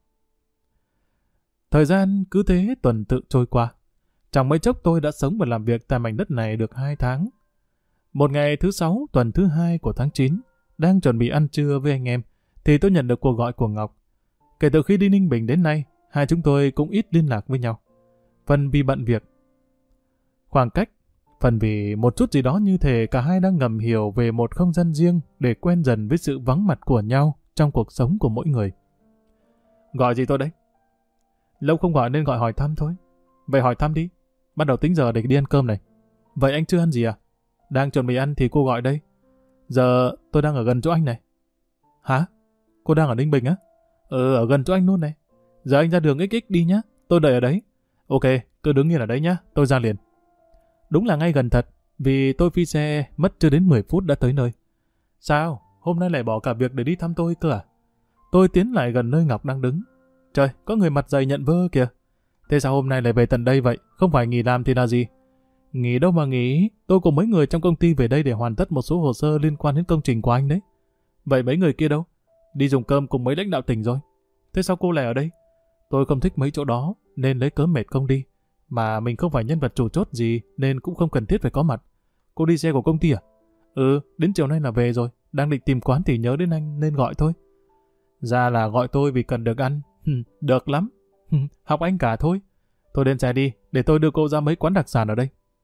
Thời gian cứ thế tuần tự trôi qua. Chẳng mấy chốc tôi đã sống và làm việc tại mảnh đất này được 2 tháng. Một ngày thứ 6 tuần thứ 2 của tháng 9, đang chuẩn bị ăn trưa với anh em, thì tôi nhận được cuộc gọi của Ngọc. Kể từ khi đi Ninh Bình đến nay, hai chúng tôi cũng ít liên lạc với nhau. Phần vì bận việc, khoảng cách, phần vì một chút gì đó như thể cả hai đang ngầm hiểu về một không gian riêng để quen dần với sự vắng mặt của nhau trong cuộc sống của mỗi người. Gọi gì tôi đấy? Lâu không gọi nên gọi hỏi thăm thôi. Vậy hỏi thăm đi. Bắt đầu tính giờ để đi ăn cơm này. Vậy anh chưa ăn gì à? Đang chuẩn bị ăn thì cô gọi đây. Giờ tôi đang ở gần chỗ anh này. Hả? Cô đang ở Ninh Bình á? Ở gần chỗ anh luôn này. Giờ anh ra đường XX đi nhá. Tôi đợi ở đấy. Ok, cứ đứng yên ở đấy nhá. Tôi ra liền. Đúng là ngay gần thật. Vì tôi phi xe mất chưa đến 10 phút đã tới nơi. Sao? Hôm nay lại bỏ cả việc để đi thăm tôi cơ à? Tôi tiến lại gần nơi Ngọc đang đứng. Trời, có người mặt dày nhận vơ kìa. Thế sao hôm nay lại về tận đây vậy? Không phải nghỉ làm thì là gì? Nghỉ đâu mà nghỉ. Tôi cùng mấy người trong công ty về đây để hoàn tất một số hồ sơ liên quan đến công trình của anh đấy. Vậy mấy người kia đâu? Đi dùng cơm cùng mấy lãnh đạo tỉnh rồi. Thế sao cô lại ở đây? Tôi không thích mấy chỗ đó nên lấy cớ mệt không đi. Mà mình không phải nhân vật chủ chốt gì nên cũng không cần thiết phải có mặt. Cô đi xe của công ty à? Đến chiều nay là về rồi. Đang định tìm quán thì nhớ đến anh nên gọi thôi. Ra là gọi tôi vì cần được ăn. Được lắm. Học anh cả thôi. Thôi lên xe đi, để tôi đưa cô ra mấy quán đặc sản ở đây.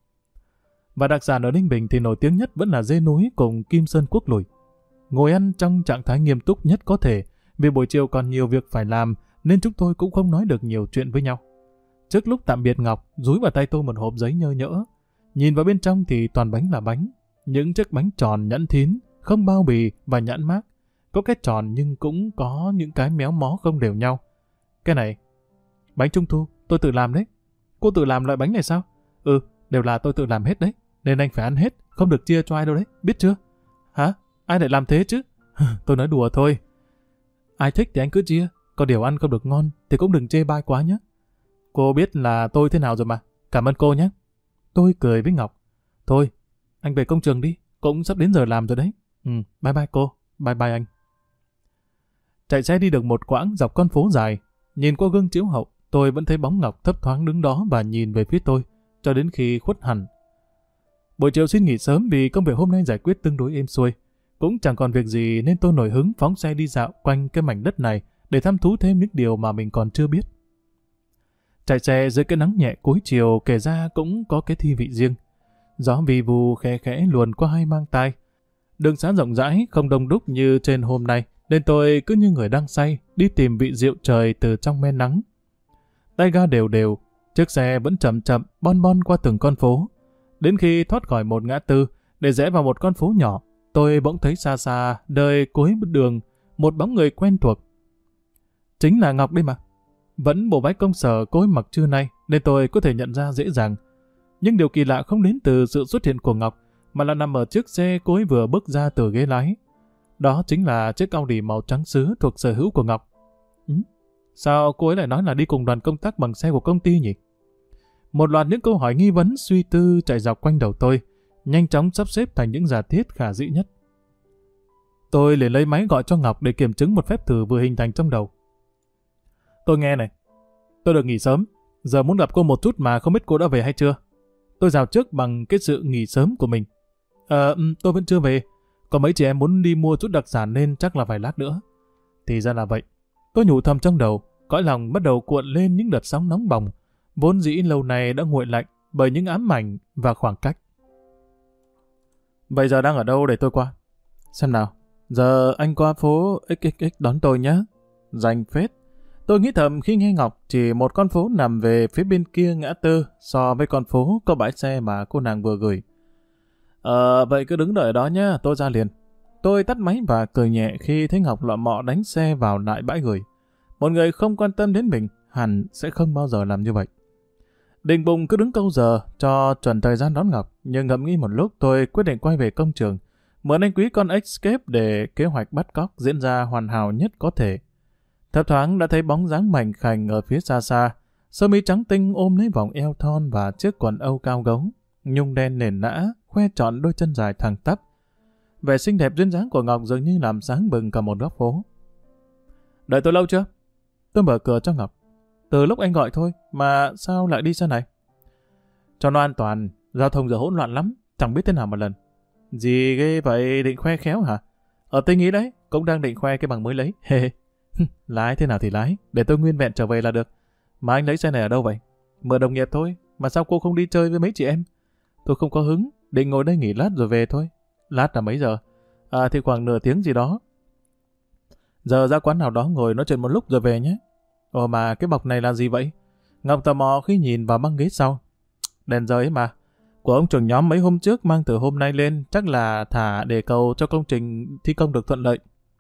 Và đặc sản ở Ninh Bình thì nổi tiếng nhất vẫn là dê núi cùng Kim Sơn Quốc Lùi. Ngồi ăn trong trạng thái nghiêm túc nhất có thể, vì buổi chiều còn nhiều việc phải làm nên chúng tôi cũng không nói được nhiều chuyện với nhau. Trước lúc tạm biệt Ngọc, dúi vào tay tôi một hộp giấy nhơ nhỡ. Nhìn vào bên trong thì toàn bánh là bánh. Những chiếc bánh tròn nhẵn thín, không bao bì và nhãn mác. Có cái tròn nhưng cũng có những cái méo mó không đều nhau. Cái này, bánh trung thu, tôi tự làm đấy. Cô tự làm loại bánh này sao? Đều là tôi tự làm hết đấy. Nên anh phải ăn hết, không được chia cho ai đâu đấy, biết chưa? Hả? Ai lại làm thế chứ? Tôi nói đùa thôi. Ai thích thì anh cứ chia, có điều ăn không được ngon thì cũng đừng chê bai quá nhé. Cô biết là tôi thế nào rồi mà, Cảm ơn cô nhé. Tôi cười với Ngọc. Thôi, anh về công trường đi, cũng sắp đến giờ làm rồi đấy. Bye bye cô, bye bye anh. Chạy xe đi được một quãng dọc con phố dài, nhìn qua gương chiếu hậu, tôi vẫn thấy bóng Ngọc thấp thoáng đứng đó và nhìn về phía tôi, cho đến khi khuất hẳn. Buổi chiều xin nghỉ sớm vì công việc hôm nay giải quyết tương đối êm xuôi. Cũng chẳng còn việc gì nên tôi nổi hứng phóng xe đi dạo quanh cái mảnh đất này để thăm thú thêm những điều mà mình còn chưa biết. Chạy xe dưới cái nắng nhẹ cuối chiều kể ra cũng có cái thi vị riêng. Gió vi vu khẽ khẽ luồn qua hai mang tai. Đường xá rộng rãi, không đông đúc như trên hôm nay, nên tôi cứ như người đang say, đi tìm vị rượu trời từ trong men nắng. Tay ga đều đều, chiếc xe vẫn chậm chậm bon bon qua từng con phố. Đến khi thoát khỏi một ngã tư, để rẽ vào một con phố nhỏ, tôi bỗng thấy xa xa, nơi cuối đường, một bóng người quen thuộc. Chính là Ngọc đây mà. Vẫn bộ váy công sở cô ấy mặc trưa nay, nên tôi có thể nhận ra dễ dàng. Nhưng điều kỳ lạ không đến từ sự xuất hiện của Ngọc, mà là nằm ở chiếc xe cô ấy vừa bước ra từ ghế lái. Đó chính là chiếc Audi màu trắng sứ thuộc sở hữu của Ngọc. Sao cô ấy lại nói là đi cùng đoàn công tác bằng xe của công ty nhỉ? Một loạt những câu hỏi nghi vấn suy tư chạy dọc quanh đầu tôi, nhanh chóng sắp xếp thành những giả thiết khả dĩ nhất. Tôi liền lấy máy gọi cho Ngọc để kiểm chứng một phép thử vừa hình thành trong đầu. Tôi nghe này, tôi được nghỉ sớm, giờ muốn gặp cô một chút mà không biết cô đã về hay chưa. Tôi rào trước bằng cái sự nghỉ sớm của mình. Tôi vẫn chưa về, có mấy chị em muốn đi mua chút đặc sản nên chắc là vài lát nữa. Thì ra là vậy. Tôi nhủ thầm trong đầu, cõi lòng bắt đầu cuộn lên những đợt sóng nóng bỏng, vốn dĩ lâu nay đã nguội lạnh bởi những ám ảnh và khoảng cách. Bây giờ đang ở đâu để tôi qua? Xem nào, giờ anh qua phố XXX đón tôi nhé. Rành phết. Tôi nghĩ thầm khi nghe Ngọc chỉ một con phố nằm về phía bên kia ngã tư so với con phố có bãi xe mà cô nàng vừa gửi. Vậy cứ đứng đợi ở đó nhé, tôi ra liền. Tôi tắt máy và cười nhẹ khi thấy Ngọc lọ mọ đánh xe vào lại bãi gửi. Một người không quan tâm đến mình hẳn sẽ không bao giờ làm như vậy. Định bụng cứ đứng câu giờ cho chuẩn thời gian đón Ngọc, nhưng ngẫm nghĩ một lúc tôi quyết định quay về công trường, mượn anh quý con Escape để kế hoạch bắt cóc diễn ra hoàn hảo nhất có thể. Thấp thoáng đã thấy bóng dáng mảnh khảnh ở phía xa xa, sơ mi trắng tinh ôm lấy vòng eo thon và chiếc quần âu cao gấu, nhung đen nền nã, khoe trọn đôi chân dài thẳng tắp. Vẻ xinh đẹp duyên dáng của Ngọc dường như làm sáng bừng cả một góc phố. Đợi tôi lâu chưa? Tôi mở cửa cho Ngọc. Từ lúc anh gọi thôi, mà sao lại đi xe này? Cho nó an toàn, giao thông giờ hỗn loạn lắm, chẳng biết thế nào một lần. Gì ghê vậy, định khoe khéo hả? Tôi nghĩ đấy, cũng đang định khoe cái bằng mới lấy. Lái thế nào thì lái, để tôi nguyên vẹn trở về là được. Mà anh lấy xe này ở đâu vậy? Mượn đồng nghiệp thôi, mà sao cô không đi chơi với mấy chị em? Tôi không có hứng, định ngồi đây nghỉ lát rồi về thôi. Lát là mấy giờ? Thì khoảng nửa tiếng gì đó. Giờ ra quán nào đó ngồi nói chuyện một lúc rồi về nhé. Mà cái bọc này là gì vậy? Ngọc tò mò khi nhìn vào băng ghế sau. Đèn rời ấy mà. Của ông trưởng nhóm mấy hôm trước mang từ hôm nay lên, chắc là thả để cầu cho công trình thi công được thuận lợi.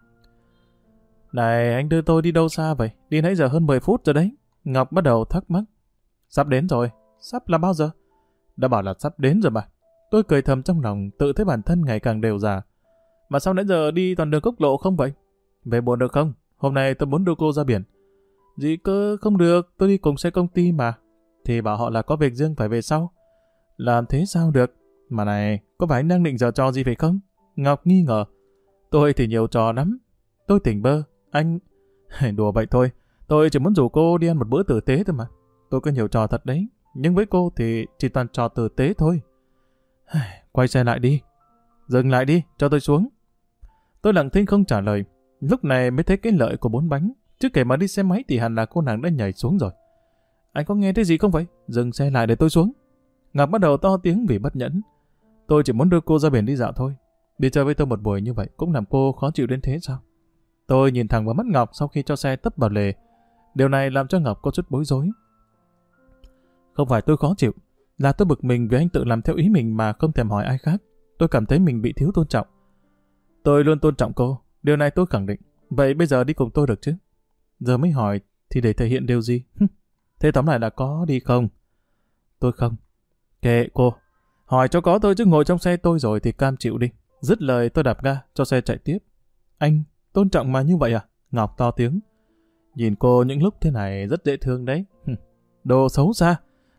Này, anh đưa tôi đi đâu xa vậy? Đi nãy giờ hơn 10 phút rồi đấy. Ngọc bắt đầu thắc mắc. Sắp đến rồi. Sắp là bao giờ? Đã bảo là sắp đến rồi mà. Tôi cười thầm trong lòng, tự thấy bản thân ngày càng đều già. Mà sao nãy giờ đi toàn đường quốc lộ không vậy? Về buồn được không? Hôm nay tôi muốn đưa cô ra biển. Gì cơ, không được, tôi đi cùng xe công ty mà. Thì bảo họ là có việc riêng phải về sau. Làm thế sao được? Mà này, có phải anh đang định giở trò gì phải không? Ngọc nghi ngờ. Tôi thì nhiều trò lắm. Tôi tỉnh bơ. Anh... Đùa vậy thôi. Tôi chỉ muốn rủ cô đi ăn một bữa tử tế thôi mà. Tôi có nhiều trò thật đấy. Nhưng với cô thì chỉ toàn trò tử tế thôi. Quay xe lại đi. Dừng lại đi, cho tôi xuống. Tôi lặng thinh không trả lời. Lúc này mới thấy cái lợi của 4 bánh. Chứ kể mà đi xe máy thì hẳn là cô nàng đã nhảy xuống rồi. Anh có nghe thấy gì không vậy? Dừng xe lại để tôi xuống. Ngọc bắt đầu to tiếng vì bất nhẫn. Tôi chỉ muốn đưa cô ra biển đi dạo thôi. Đi chơi với tôi một buổi như vậy cũng làm cô khó chịu đến thế sao? Tôi nhìn thẳng vào mắt Ngọc sau khi cho xe tấp vào lề. Điều này làm cho Ngọc có chút bối rối. Không phải tôi khó chịu, là tôi bực mình vì anh tự làm theo ý mình mà không thèm hỏi ai khác. Tôi cảm thấy mình bị thiếu tôn trọng. Tôi luôn tôn trọng cô, điều này tôi khẳng định. Vậy bây giờ đi cùng tôi được chứ? Giờ mới hỏi thì để thể hiện điều gì? Thế tóm lại là có đi không? Tôi không. Kệ cô, hỏi cho có thôi chứ ngồi trong xe tôi rồi thì cam chịu đi. Dứt lời tôi đạp ga cho xe chạy tiếp. Anh tôn trọng mà như vậy à? Ngọc to tiếng. Nhìn cô những lúc thế này rất dễ thương đấy. Đồ xấu xa.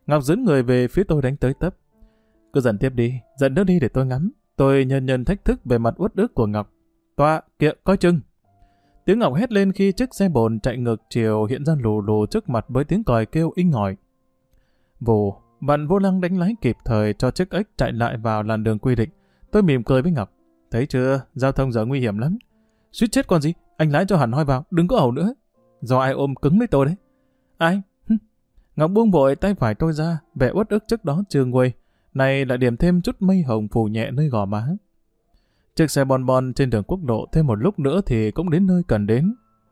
Ngọc dẫn người về phía tôi đánh tới tấp. Cứ dẫn tiếp đi, dẫn nó đi để tôi ngắm. Tôi nhân thách thức về mặt uất ức của Ngọc. Toa, kìa, coi chừng. Tiếng Ngọc hét lên khi chiếc xe bồn chạy ngược chiều hiện ra lù lù trước mặt với tiếng còi kêu inh ỏi. Vù, bạn vô lăng đánh lái kịp thời cho chiếc ếch chạy lại vào làn đường quy định. Tôi mỉm cười với Ngọc. Thấy chưa, giao thông giờ nguy hiểm lắm. Suýt chết con gì, anh lái cho hẳn hoi vào, đừng có ẩu nữa. Do ai ôm cứng lấy tôi đấy. Ai? Ngọc buông vội tay phải tôi ra, vẻ uất ức trước đó chưa nguôi. Này lại điểm thêm chút mây hồng phủ nhẹ nơi gò má. Chiếc xe bon bon trên đường quốc lộ thêm một lúc nữa thì cũng đến nơi cần đến.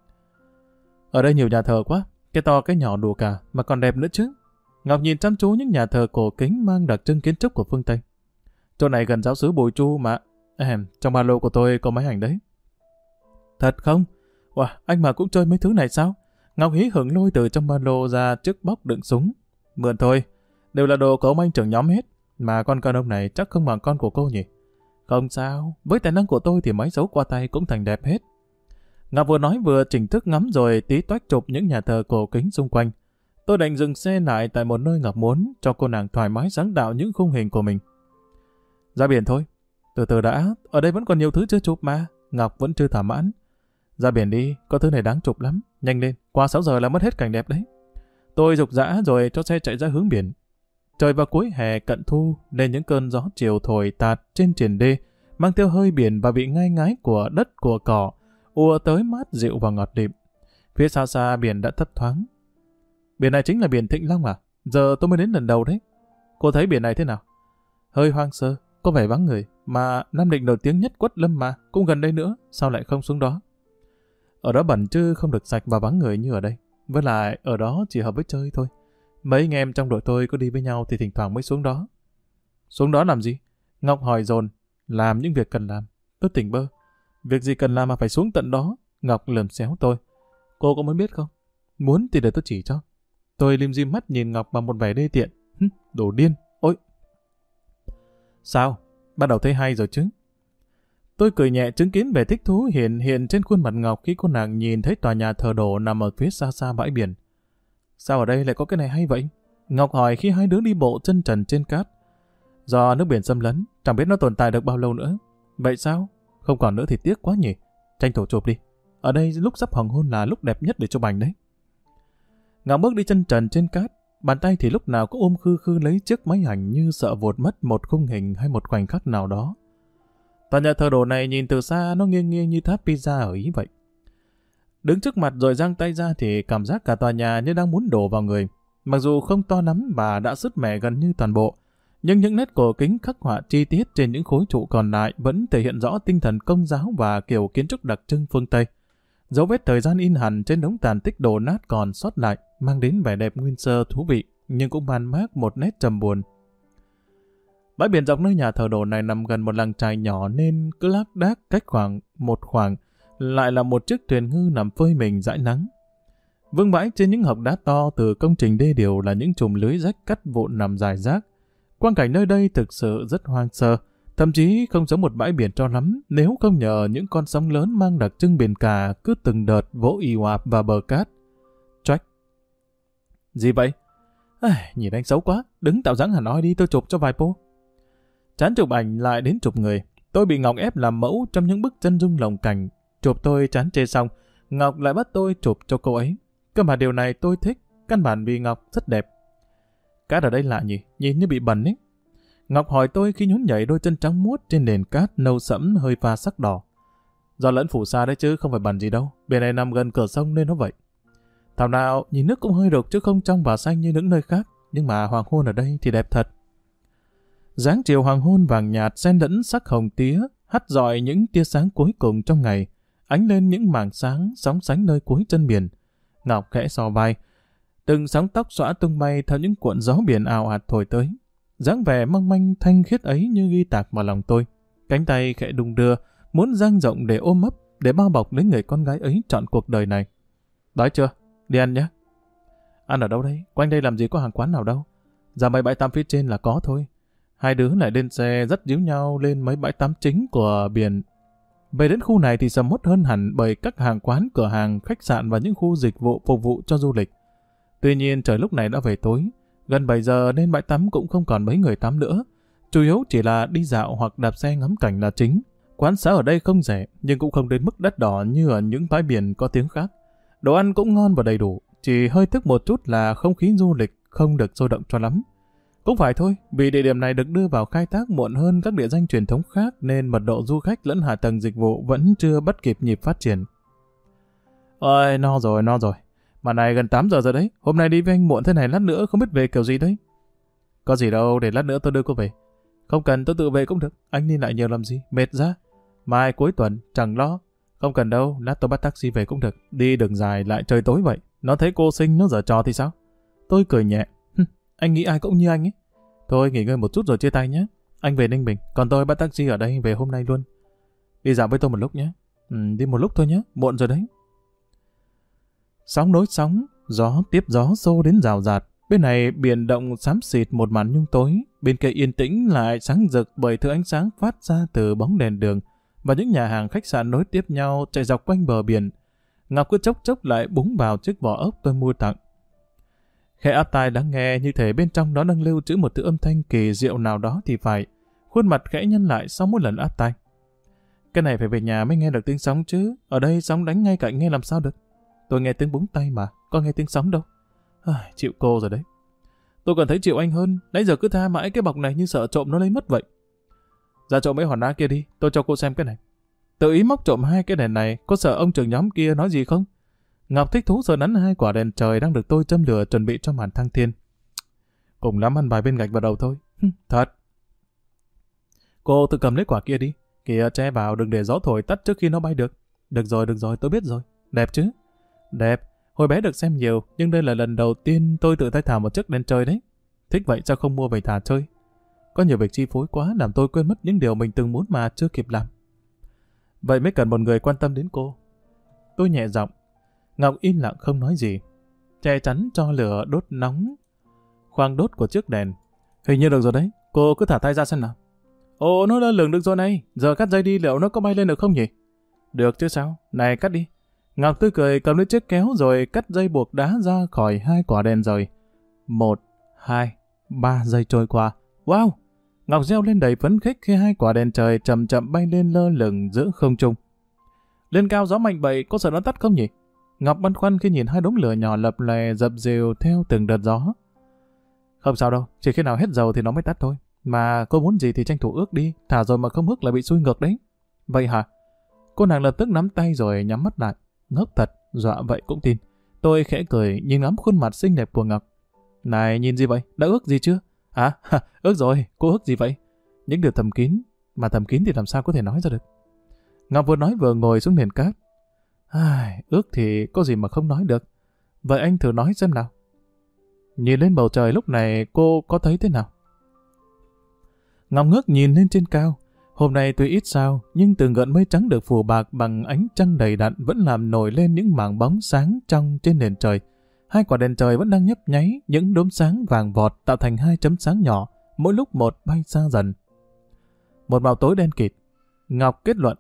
Ở đây nhiều nhà thờ quá, cái to cái nhỏ đủ cả, mà còn đẹp nữa chứ. Ngọc nhìn chăm chú những nhà thờ cổ kính mang đặc trưng kiến trúc của phương Tây. Chỗ này gần giáo xứ Bùi Chu mà. Trong ba lô của tôi có máy ảnh đấy. Thật không? Wow, anh mà cũng chơi mấy thứ này sao? Ngọc hí hửng lôi từ trong ba lô ra chiếc bóc đựng súng. Mượn thôi, đều là đồ của ông anh trưởng nhóm hết. Mà con cao ông này chắc không bằng con của cô nhỉ? Không sao, với tài năng của tôi thì máy xấu qua tay cũng thành đẹp hết. Ngọc vừa nói vừa chỉnh thức ngắm rồi tí toách chụp những nhà thờ cổ kính xung quanh. Tôi đành dừng xe lại tại một nơi Ngọc muốn cho cô nàng thoải mái sáng tạo những khung hình của mình. Ra biển thôi. Từ từ đã, ở đây vẫn còn nhiều thứ chưa chụp mà. Ngọc vẫn chưa thỏa mãn. Ra biển đi, có thứ này đáng chụp lắm. Nhanh lên, qua 6 giờ là mất hết cảnh đẹp đấy. Tôi giục giã rồi cho xe chạy ra hướng biển. Trời vào cuối hè cận thu nên những cơn gió chiều thổi tạt trên triền đê mang theo hơi biển và vị ngai ngái của đất của cỏ ùa tới mát dịu và ngọt lịm. Phía xa xa biển đã thấp thoáng. Biển này chính là biển Thịnh Long à? Giờ tôi mới đến lần đầu đấy. Cô thấy biển này thế nào? Hơi hoang sơ, có vẻ vắng người, mà Nam Định nổi tiếng nhất Quất Lâm mà, cũng gần đây nữa, sao lại không xuống đó? Ở đó bẩn chứ không được sạch và vắng người như ở đây. Với lại ở đó chỉ hợp với chơi thôi. Mấy anh em trong đội tôi có đi với nhau thì thỉnh thoảng mới xuống đó. Xuống đó làm gì? Ngọc hỏi dồn. Làm những việc cần làm. Tôi tỉnh bơ. Việc gì cần làm mà phải xuống tận đó? Ngọc lườm xéo tôi. Cô có muốn biết không? Muốn thì để tôi chỉ cho. Tôi lim dim mắt nhìn Ngọc bằng một vẻ đê tiện. Đồ điên. Ôi! Sao? Bắt đầu thấy hay rồi chứ? Tôi cười nhẹ chứng kiến vẻ thích thú hiện trên khuôn mặt Ngọc khi cô nàng nhìn thấy tòa nhà thờ đổ nằm ở phía xa xa bãi biển. Sao ở đây lại có cái này hay vậy? Ngọc hỏi khi hai đứa đi bộ chân trần trên cát. Do nước biển xâm lấn, chẳng biết nó tồn tại được bao lâu nữa. Vậy sao? Không còn nữa thì tiếc quá nhỉ. Tranh thủ chụp đi. Ở đây lúc sắp hoàng hôn là lúc đẹp nhất để chụp ảnh đấy. Ngọc bước đi chân trần trên cát, bàn tay thì lúc nào cũng ôm khư khư lấy chiếc máy ảnh như sợ vụt mất một khung hình hay một khoảnh khắc nào đó. Tòa nhà thờ đồ này nhìn từ xa nó nghiêng nghiêng như tháp pizza ở Ý vậy. Đứng trước mặt rồi giang tay ra thì cảm giác cả tòa nhà như đang muốn đổ vào người. Mặc dù không to lắm và đã sứt mẻ gần như toàn bộ, nhưng những nét cổ kính khắc họa chi tiết trên những khối trụ còn lại vẫn thể hiện rõ tinh thần công giáo và kiểu kiến trúc đặc trưng phương Tây. Dấu vết thời gian in hẳn trên đống tàn tích đổ nát còn sót lại, mang đến vẻ đẹp nguyên sơ thú vị, nhưng cũng man mác một nét trầm buồn. Bãi biển dọc nơi nhà thờ đồ này nằm gần một làng chài nhỏ nên cứ lác đác cách khoảng lại là một chiếc thuyền ngư nằm phơi mình dãi nắng. Vương vãi trên những hộc đá to từ công trình đê điều là những chùm lưới rách cắt vụn nằm rải rác. Quang cảnh nơi đây thực sự rất hoang sơ, thậm chí không giống một bãi biển cho lắm nếu không nhờ những con sóng lớn mang đặc trưng biển cả cứ từng đợt vỗ ì oạp vào bờ cát. Choách. Gì vậy? Nhìn anh xấu quá, đứng tạo dáng hẳn hoi đi tôi chụp cho vài pô. Chán chụp ảnh lại đến chụp người. Tôi bị Ngọc ép làm mẫu trong những bức chân dung lồng cảnh. Chụp tôi chán chê xong, Ngọc lại bắt tôi chụp cho cô ấy. Cơ mà điều này tôi thích, căn bản vì Ngọc rất đẹp. Cát ở đây lạ nhỉ, nhìn như bị bẩn ấy. Ngọc hỏi tôi khi nhún nhảy đôi chân trắng muốt trên nền cát nâu sẫm hơi pha sắc đỏ. Do lẫn phủ xa đấy chứ không phải bẩn gì đâu, biển này nằm gần cửa sông nên nó vậy. Thảo nào nhìn nước cũng hơi đục chứ không trong và xanh như những nơi khác, nhưng mà hoàng hôn ở đây thì đẹp thật. Dáng chiều hoàng hôn vàng nhạt xen lẫn sắc hồng tía hắt dọi những tia sáng cuối cùng trong ngày, ánh lên những mảng sáng sóng sánh nơi cuối chân biển. Ngọc khẽ xò vai, từng sóng tóc xõa tung bay theo những cuộn gió biển ào ạt thổi tới. Dáng vẻ mong manh thanh khiết ấy như ghi tạc vào lòng tôi. Cánh tay khẽ đung đưa, muốn dang rộng để ôm ấp, để bao bọc lấy người con gái ấy trọn cuộc đời này. Đói chưa? Đi ăn nhé. Ăn ở đâu đây? Quanh đây làm gì có hàng quán nào đâu. Ra mấy bãi tắm phía trên là có thôi. Hai đứa lại lên xe dắt díu nhau lên mấy bãi tắm chính của biển. Về đến khu này thì sầm uất hơn hẳn bởi các hàng quán, cửa hàng, khách sạn và những khu dịch vụ phục vụ cho du lịch. Tuy nhiên trời lúc này đã về tối, Gần 7 giờ nên bãi tắm cũng không còn mấy người tắm nữa. Chủ yếu chỉ là đi dạo hoặc đạp xe ngắm cảnh là chính. Quán xá ở đây không rẻ, nhưng cũng không đến mức đắt đỏ như ở những bãi biển có tiếng khác. Đồ ăn cũng ngon và đầy đủ, chỉ hơi tức một chút là không khí du lịch không được sôi động cho lắm. Cũng phải thôi, vì địa điểm này được đưa vào khai thác muộn hơn các địa danh truyền thống khác nên mật độ du khách lẫn hạ tầng dịch vụ vẫn chưa bắt kịp nhịp phát triển. Ôi, no rồi. Mà này gần 8 giờ rồi đấy, hôm nay đi với anh muộn thế này lát nữa không biết về kiểu gì đấy. Có gì đâu, để lát nữa tôi đưa cô về. Không cần, tôi tự về cũng được, anh đi lại nhiều làm gì, mệt ra. Mai cuối tuần, chẳng lo. Không cần đâu, lát tôi bắt taxi về cũng được, đi đường dài lại trời tối vậy. Nó thấy cô xinh nó giở trò thì sao? Tôi cười nhẹ. Anh nghĩ ai cũng như anh ấy. Thôi nghỉ ngơi một chút rồi chia tay nhé. Anh về Ninh Bình, còn tôi bắt taxi ở đây về hôm nay luôn. Đi dạo với tôi một lúc nhé. Đi một lúc thôi nhé, muộn rồi đấy. Sóng nối sóng, gió tiếp gió xô đến rào rạt. Bên này biển động xám xịt một màn nhung tối, bên kia yên tĩnh lại sáng rực bởi thứ ánh sáng phát ra từ bóng đèn đường và những nhà hàng khách sạn nối tiếp nhau chạy dọc quanh bờ biển. Ngọc cứ chốc chốc lại búng vào chiếc vỏ ốc tôi mua tặng. Khẽ áp tai lắng nghe như thể bên trong nó đang lưu trữ một thứ âm thanh kỳ diệu nào đó thì phải. Khuôn mặt khẽ nhăn lại sau mỗi lần áp tai. Cái này phải về nhà mới nghe được tiếng sóng chứ, ở đây sóng đánh ngay cạnh nghe làm sao được. Tôi nghe tiếng búng tay mà, có nghe tiếng sóng đâu. Chịu cô rồi đấy. Tôi còn thấy chịu anh hơn, nãy giờ cứ tha mãi cái bọc này như sợ trộm nó lấy mất vậy. Ra trộm mấy hòn đá kia đi, tôi cho cô xem cái này. Tự ý móc trộm hai cái đèn này, có sợ ông trưởng nhóm kia nói gì không? Ngọc thích thú sờ nắn hai quả đèn trời đang được tôi châm lửa chuẩn bị cho màn thăng thiên. Cùng lắm ăn vài viên gạch vào đầu thôi. Thật. Cô tự cầm lấy quả kia đi. Kìa che vào đừng để gió thổi tắt trước khi nó bay được. Được rồi, tôi biết rồi. Đẹp chứ? Đẹp. Hồi bé được xem nhiều, nhưng đây là lần đầu tiên tôi tự tay thả một chiếc đèn trời đấy. Thích vậy sao không mua về thả chơi? Có nhiều việc chi phối quá làm tôi quên mất những điều mình từng muốn mà chưa kịp làm. Vậy mới cần một người quan tâm đến cô. Tôi nhẹ giọng. Ngọc im lặng không nói gì. Che chắn cho lửa đốt nóng khoang đốt của chiếc đèn. Hình như được rồi đấy, cô cứ thả tay ra xem nào. Ồ, nó đã lường được rồi này, giờ cắt dây đi liệu nó có bay lên được không nhỉ? Được chứ sao, này cắt đi. Ngọc tươi cười cầm lấy chiếc kéo rồi cắt dây buộc đá ra khỏi hai quả đèn rồi. 1, 2, 3 giây trôi qua. Wow! Ngọc reo lên đầy phấn khích khi hai quả đèn trời chậm chậm bay lên lơ lửng giữa không trung. Lên cao gió mạnh vậy, có sợ nó tắt không nhỉ? Ngọc băn khoăn khi nhìn hai đống lửa nhỏ lập lè dập dìu theo từng đợt gió. Không sao đâu, chỉ khi nào hết dầu thì nó mới tắt thôi. Mà cô muốn gì thì tranh thủ ước đi, thả rồi mà không ước là bị xui ngược đấy. Vậy hả? Cô nàng lập tức nắm tay rồi nhắm mắt lại. Ngốc thật, dọa vậy cũng tin. Tôi khẽ cười nhìn ngắm khuôn mặt xinh đẹp của Ngọc. Này, nhìn gì vậy? Đã ước gì chưa? Ước rồi, cô ước gì vậy? Những điều thầm kín, mà thầm kín thì làm sao có thể nói ra được. Ngọc vừa nói vừa ngồi xuống nền cát. Ước thì có gì mà không nói được. Vậy anh thử nói xem nào. Nhìn lên bầu trời lúc này cô có thấy thế nào? Ngọc ngước nhìn lên trên cao. Hôm nay tuy ít sao, nhưng từng gợn mây trắng được phủ bạc bằng ánh trăng đầy đặn vẫn làm nổi lên những mảng bóng sáng trong trên nền trời. Hai quả đèn trời vẫn đang nhấp nháy, những đốm sáng vàng vọt tạo thành hai chấm sáng nhỏ, mỗi lúc một bay xa dần. Một màu tối đen kịt. Ngọc kết luận.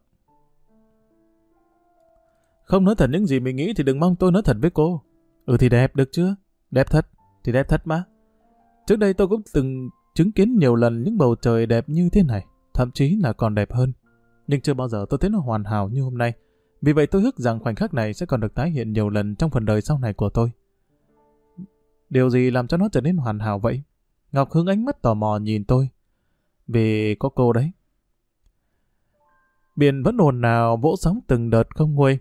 Không nói thật những gì mình nghĩ thì đừng mong tôi nói thật với cô. Thì đẹp được chưa? Đẹp thật, thì đẹp thật mà. Trước đây tôi cũng từng chứng kiến nhiều lần những bầu trời đẹp như thế này, thậm chí là còn đẹp hơn. Nhưng chưa bao giờ tôi thấy nó hoàn hảo như hôm nay. Vì vậy tôi ước rằng khoảnh khắc này sẽ còn được tái hiện nhiều lần trong phần đời sau này của tôi. Điều gì làm cho nó trở nên hoàn hảo vậy? Ngọc hướng ánh mắt tò mò nhìn tôi. Vì có cô đấy. Biển vẫn ồn ào vỗ sóng từng đợt không nguôi.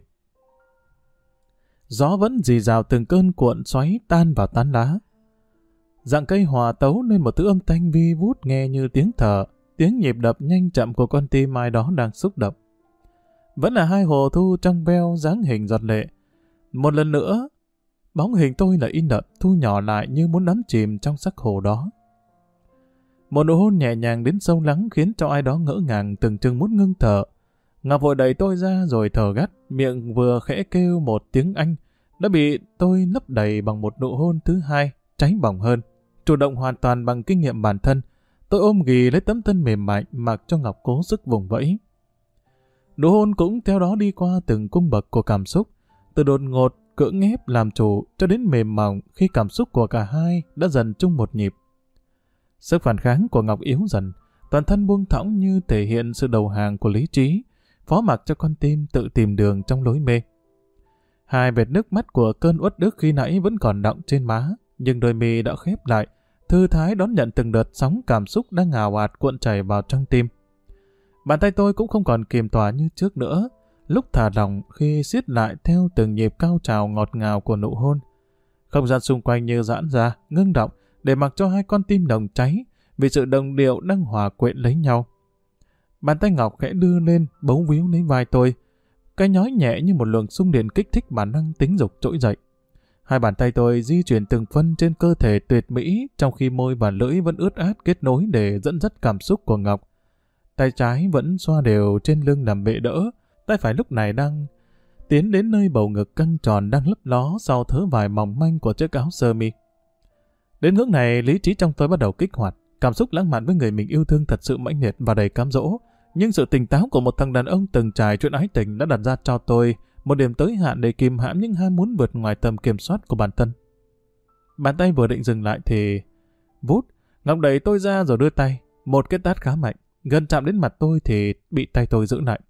Gió vẫn rì rào từng cơn cuộn xoáy tan vào tán lá. Rặng cây hòa tấu nên một thứ âm thanh vi vút nghe như tiếng thở, tiếng nhịp đập nhanh chậm của con tim ai đó đang xúc động. Vẫn là hai hồ thu trong veo dáng hình giọt lệ. Một lần nữa, bóng hình tôi là in đậm thu nhỏ lại như muốn đắm chìm trong sắc hồ đó. Một nụ hôn nhẹ nhàng đến sâu lắng khiến cho ai đó ngỡ ngàng từng chừng muốn ngưng thở. Ngọc vội đẩy tôi ra rồi thở gắt, miệng vừa khẽ kêu một tiếng Anh, đã bị tôi lấp đầy bằng một nụ hôn thứ hai, cháy bỏng hơn. Chủ động hoàn toàn bằng kinh nghiệm bản thân, tôi ôm ghì lấy tấm thân mềm mại mặc cho Ngọc cố sức vùng vẫy. Nụ hôn cũng theo đó đi qua từng cung bậc của cảm xúc, từ đột ngột cưỡng ép làm chủ cho đến mềm mỏng khi cảm xúc của cả hai đã dần chung một nhịp. Sức phản kháng của Ngọc yếu dần, toàn thân buông thõng như thể hiện sự đầu hàng của lý trí, phó mặc cho con tim tự tìm đường trong lối mê. Hai vệt nước mắt của cơn uất ức khi nãy vẫn còn đọng trên má, nhưng đôi mi đã khép lại, thư thái đón nhận từng đợt sóng cảm xúc đang ào ạt cuộn chảy vào trong tim. Bàn tay tôi cũng không còn kiềm tỏa như trước nữa, lúc thả lỏng khi siết lại theo từng nhịp cao trào ngọt ngào của nụ hôn. Không gian xung quanh như giãn ra, ngưng động, để mặc cho hai con tim đồng cháy, vì sự đồng điệu đang hòa quyện lấy nhau. Bàn tay Ngọc khẽ đưa lên, bấu víu lấy vai tôi. Cái nhói nhẹ như một luồng xung điện kích thích bản năng tính dục trỗi dậy. Hai bàn tay tôi di chuyển từng phân trên cơ thể tuyệt mỹ, trong khi môi và lưỡi vẫn ướt át kết nối để dẫn dắt cảm xúc của Ngọc. Tay trái vẫn xoa đều trên lưng làm bệ đỡ, tay phải lúc này đang tiến đến nơi bầu ngực căng tròn đang lấp ló sau thớ vải mỏng manh của chiếc áo sơ mi. Đến ngưỡng này, lý trí trong tôi bắt đầu kích hoạt, cảm xúc lãng mạn với người mình yêu thương thật sự mãnh liệt và đầy cám dỗ. Nhưng sự tỉnh táo của một thằng đàn ông từng trải chuyện ái tình đã đặt ra cho tôi một điểm tới hạn để kìm hãm những ham muốn vượt ngoài tầm kiểm soát của bản thân. Bàn tay vừa định dừng lại thì vút, Ngọc đẩy tôi ra rồi đưa tay, một cái tát khá mạnh, gần chạm đến mặt tôi thì bị tay tôi giữ lại.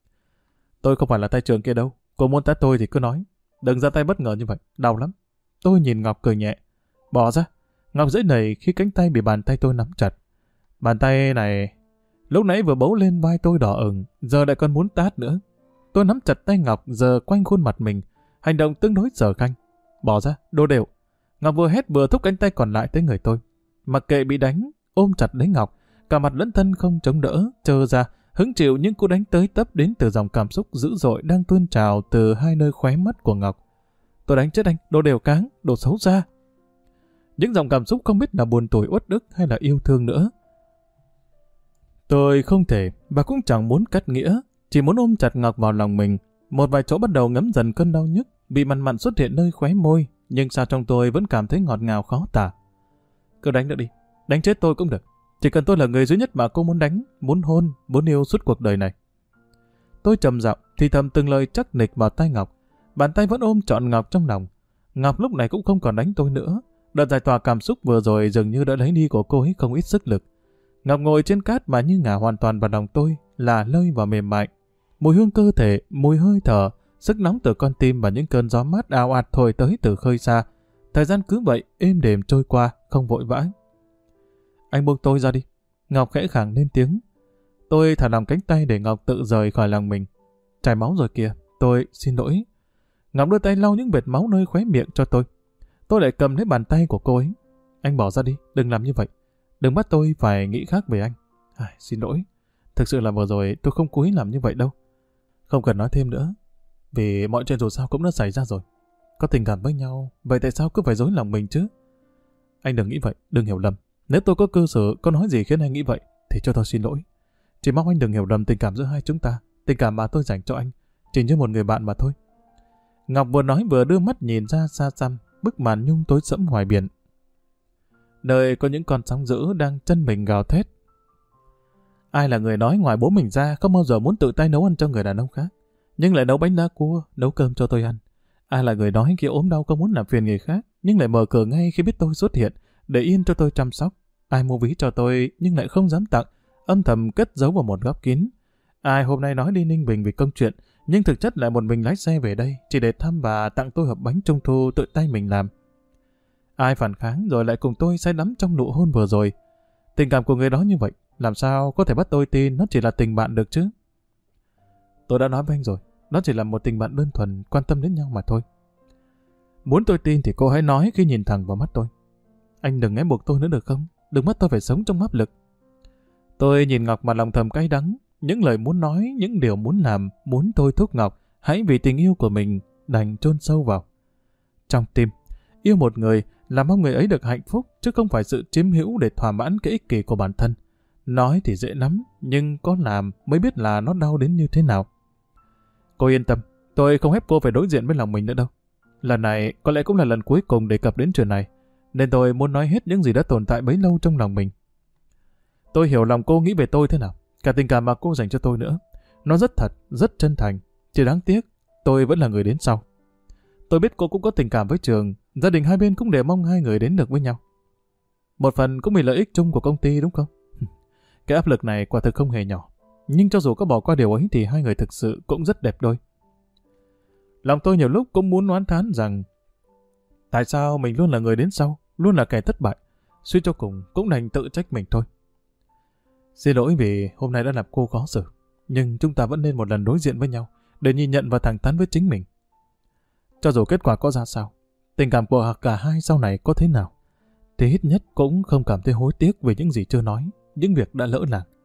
Tôi không phải là tay trường kia đâu, cô muốn tát tôi thì cứ nói, đừng ra tay bất ngờ như vậy, đau lắm. Tôi nhìn Ngọc cười nhẹ, bỏ ra. Ngọc giãy nảy khi cánh tay bị bàn tay tôi nắm chặt. Bàn tay này lúc nãy vừa bấu lên vai tôi đỏ ửng, giờ lại còn muốn tát nữa. Tôi nắm chặt tay Ngọc giờ quanh khuôn mặt mình, hành động tương đối dở khanh. Bỏ ra, đồ đều. Ngọc vừa hét vừa thúc cánh tay còn lại tới người tôi. Mặc kệ bị đánh, ôm chặt lấy Ngọc, cả mặt lẫn thân không chống đỡ, trơ ra, hứng chịu những cú đánh tới tấp đến từ dòng cảm xúc dữ dội đang tuôn trào từ hai nơi khóe mắt của Ngọc. Tôi đánh chết anh, đồ đều cáng, đồ xấu xa. Những dòng cảm xúc không biết là buồn tủi uất ức hay là yêu thương nữa. Tôi không thể và cũng chẳng muốn cắt nghĩa, chỉ muốn ôm chặt Ngọc vào lòng mình. Một vài chỗ bắt đầu ngấm dần cơn đau nhức, bị mặn mặn xuất hiện nơi khóe môi, nhưng sao trong tôi vẫn cảm thấy ngọt ngào khó tả. Cứ đánh nữa đi, đánh chết tôi cũng được. Chỉ cần tôi là người duy nhất mà cô muốn đánh, muốn hôn, muốn yêu suốt cuộc đời này. Tôi trầm giọng thì thầm từng lời chắc nịch vào tay Ngọc, bàn tay vẫn ôm trọn Ngọc trong lòng. Ngọc lúc này cũng không còn đánh tôi nữa. Đợt giải tỏa cảm xúc vừa rồi dường như đã lấy đi của cô ấy không ít sức lực. Ngọc ngồi trên cát mà như ngả hoàn toàn vào lòng tôi, là lơi và mềm mại. Mùi hương cơ thể, mùi hơi thở, sức nóng từ con tim và những cơn gió mát ào ạt thổi tới từ khơi xa. Thời gian cứ vậy êm đềm trôi qua, không vội vã. Anh buông tôi ra đi. Ngọc khẽ khàng lên tiếng. Tôi thả lỏng cánh tay để Ngọc tự rời khỏi lòng mình. Chảy máu rồi kìa, tôi xin lỗi. Ngọc đưa tay lau những vệt máu nơi khóe miệng cho tôi. Tôi lại cầm lấy bàn tay của cô ấy. Anh bỏ ra đi, đừng làm như vậy. Đừng bắt tôi phải nghĩ khác về anh. Xin lỗi. Thực sự là vừa rồi tôi không cố ý làm như vậy đâu. Không cần nói thêm nữa. Vì mọi chuyện dù sao cũng đã xảy ra rồi. Có tình cảm với nhau, vậy tại sao cứ phải dối lòng mình chứ? Anh đừng nghĩ vậy, đừng hiểu lầm. Nếu tôi có cơ sở, có nói gì khiến anh nghĩ vậy, thì cho tôi xin lỗi. Chỉ mong anh đừng hiểu lầm tình cảm giữa hai chúng ta. Tình cảm mà tôi dành cho anh chỉ như một người bạn mà thôi. Ngọc vừa nói vừa đưa mắt nhìn ra xa xăm bức màn nhung tối sẫm ngoài biển, nơi có những con sóng dữ đang chân mình gào thét. Ai là người nói ngoài bố mình ra không bao giờ muốn tự tay nấu ăn cho người đàn ông khác, nhưng lại nấu bánh đa cua, nấu cơm cho tôi ăn? Ai là người nói khi ốm đau không muốn làm phiền người khác, nhưng lại mở cửa ngay khi biết tôi xuất hiện, để yên cho tôi chăm sóc? Ai mua ví cho tôi nhưng lại không dám tặng, âm thầm cất giấu vào một góc kín? Ai hôm nay nói đi Ninh Bình vì công chuyện, nhưng thực chất lại một mình lái xe về đây chỉ để thăm và tặng tôi hộp bánh trung thu tự tay mình làm? Ai phản kháng rồi lại cùng tôi say đắm trong nụ hôn vừa rồi? Tình cảm của người đó như vậy, làm sao có thể bắt tôi tin nó chỉ là tình bạn được chứ? Tôi đã nói với anh rồi, nó chỉ là một tình bạn đơn thuần, quan tâm đến nhau mà thôi. Muốn tôi tin thì cô hãy nói khi nhìn thẳng vào mắt tôi. Anh đừng ép buộc tôi nữa được không? Đừng bắt tôi phải sống trong áp lực. Tôi nhìn Ngọc mà lòng thầm cay đắng, những lời muốn nói, những điều muốn làm, muốn thôi thúc Ngọc hãy vì tình yêu của mình đành chôn sâu vào trong tim. Yêu một người là mong người ấy được hạnh phúc, chứ không phải sự chiếm hữu để thỏa mãn cái ích kỷ của bản thân. Nói thì dễ lắm, nhưng có làm mới biết là nó đau đến như thế nào. Cô yên tâm, tôi không ép cô phải đối diện với lòng mình nữa đâu. Lần này có lẽ cũng là lần cuối cùng đề cập đến chuyện này, nên tôi muốn nói hết những gì đã tồn tại bấy lâu trong lòng mình. Tôi hiểu lòng cô nghĩ về tôi thế nào, cả tình cảm mà cô dành cho tôi nữa. Nó rất thật, rất chân thành, chỉ đáng tiếc tôi vẫn là người đến sau. Tôi biết cô cũng có tình cảm với Trường, gia đình hai bên cũng đều mong hai người đến được với nhau. Một phần cũng vì lợi ích chung của công ty đúng không? Cái áp lực này quả thực không hề nhỏ. Nhưng cho dù có bỏ qua điều ấy thì hai người thực sự cũng rất đẹp đôi. Lòng tôi nhiều lúc cũng muốn oán thán rằng tại sao mình luôn là người đến sau, luôn là kẻ thất bại. Suy cho cùng cũng đành tự trách mình thôi. Xin lỗi vì hôm nay đã làm cô khó xử. Nhưng chúng ta vẫn nên một lần đối diện với nhau để nhìn nhận và thẳng thắn với chính mình. Cho dù kết quả có ra sao, tình cảm của cả hai sau này có thế nào, thì ít nhất cũng không cảm thấy hối tiếc về những gì chưa nói, những việc đã lỡ làng.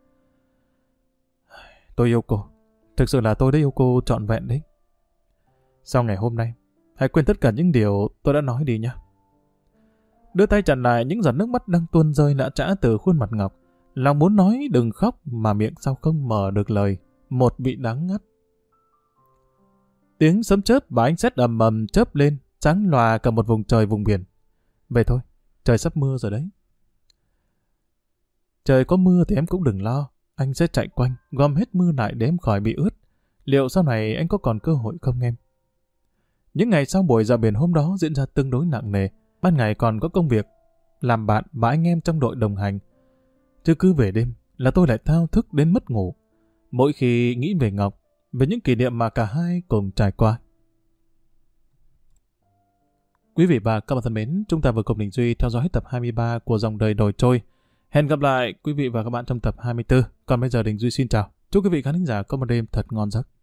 Tôi yêu cô. Thực sự là tôi đã yêu cô trọn vẹn đấy. Sau ngày hôm nay, hãy quên tất cả những điều tôi đã nói đi nhé. Đưa tay chặn lại những giọt nước mắt đang tuôn rơi lã chã từ khuôn mặt Ngọc. Lòng muốn nói đừng khóc mà miệng sao không mở được lời. Một vị đắng ngắt. Tiếng sấm chớp và ánh sét ầm ầm chớp lên, sáng lòa cả một vùng trời vùng biển. Về thôi, trời sắp mưa rồi đấy. Trời có mưa thì em cũng đừng lo. Anh sẽ chạy quanh, gom hết mưa lại để em khỏi bị ướt. Liệu sau này anh có còn cơ hội không em? Những ngày sau buổi dạo biển hôm đó diễn ra tương đối nặng nề. Ban ngày còn có công việc, làm bạn và anh em trong đội đồng hành. Chứ cứ về đêm là tôi lại thao thức đến mất ngủ. Mỗi khi nghĩ về Ngọc, về những kỷ niệm mà cả hai cùng trải qua. Quý vị và các bạn thân mến, chúng ta vừa cùng Đình Duy theo dõi tập 23 của Dòng Đời Đổi Trôi. Hẹn gặp lại quý vị và các bạn trong tập 24. Còn bây giờ Đình Duy xin chào. Chúc quý vị khán thính giả có một đêm thật ngon giấc.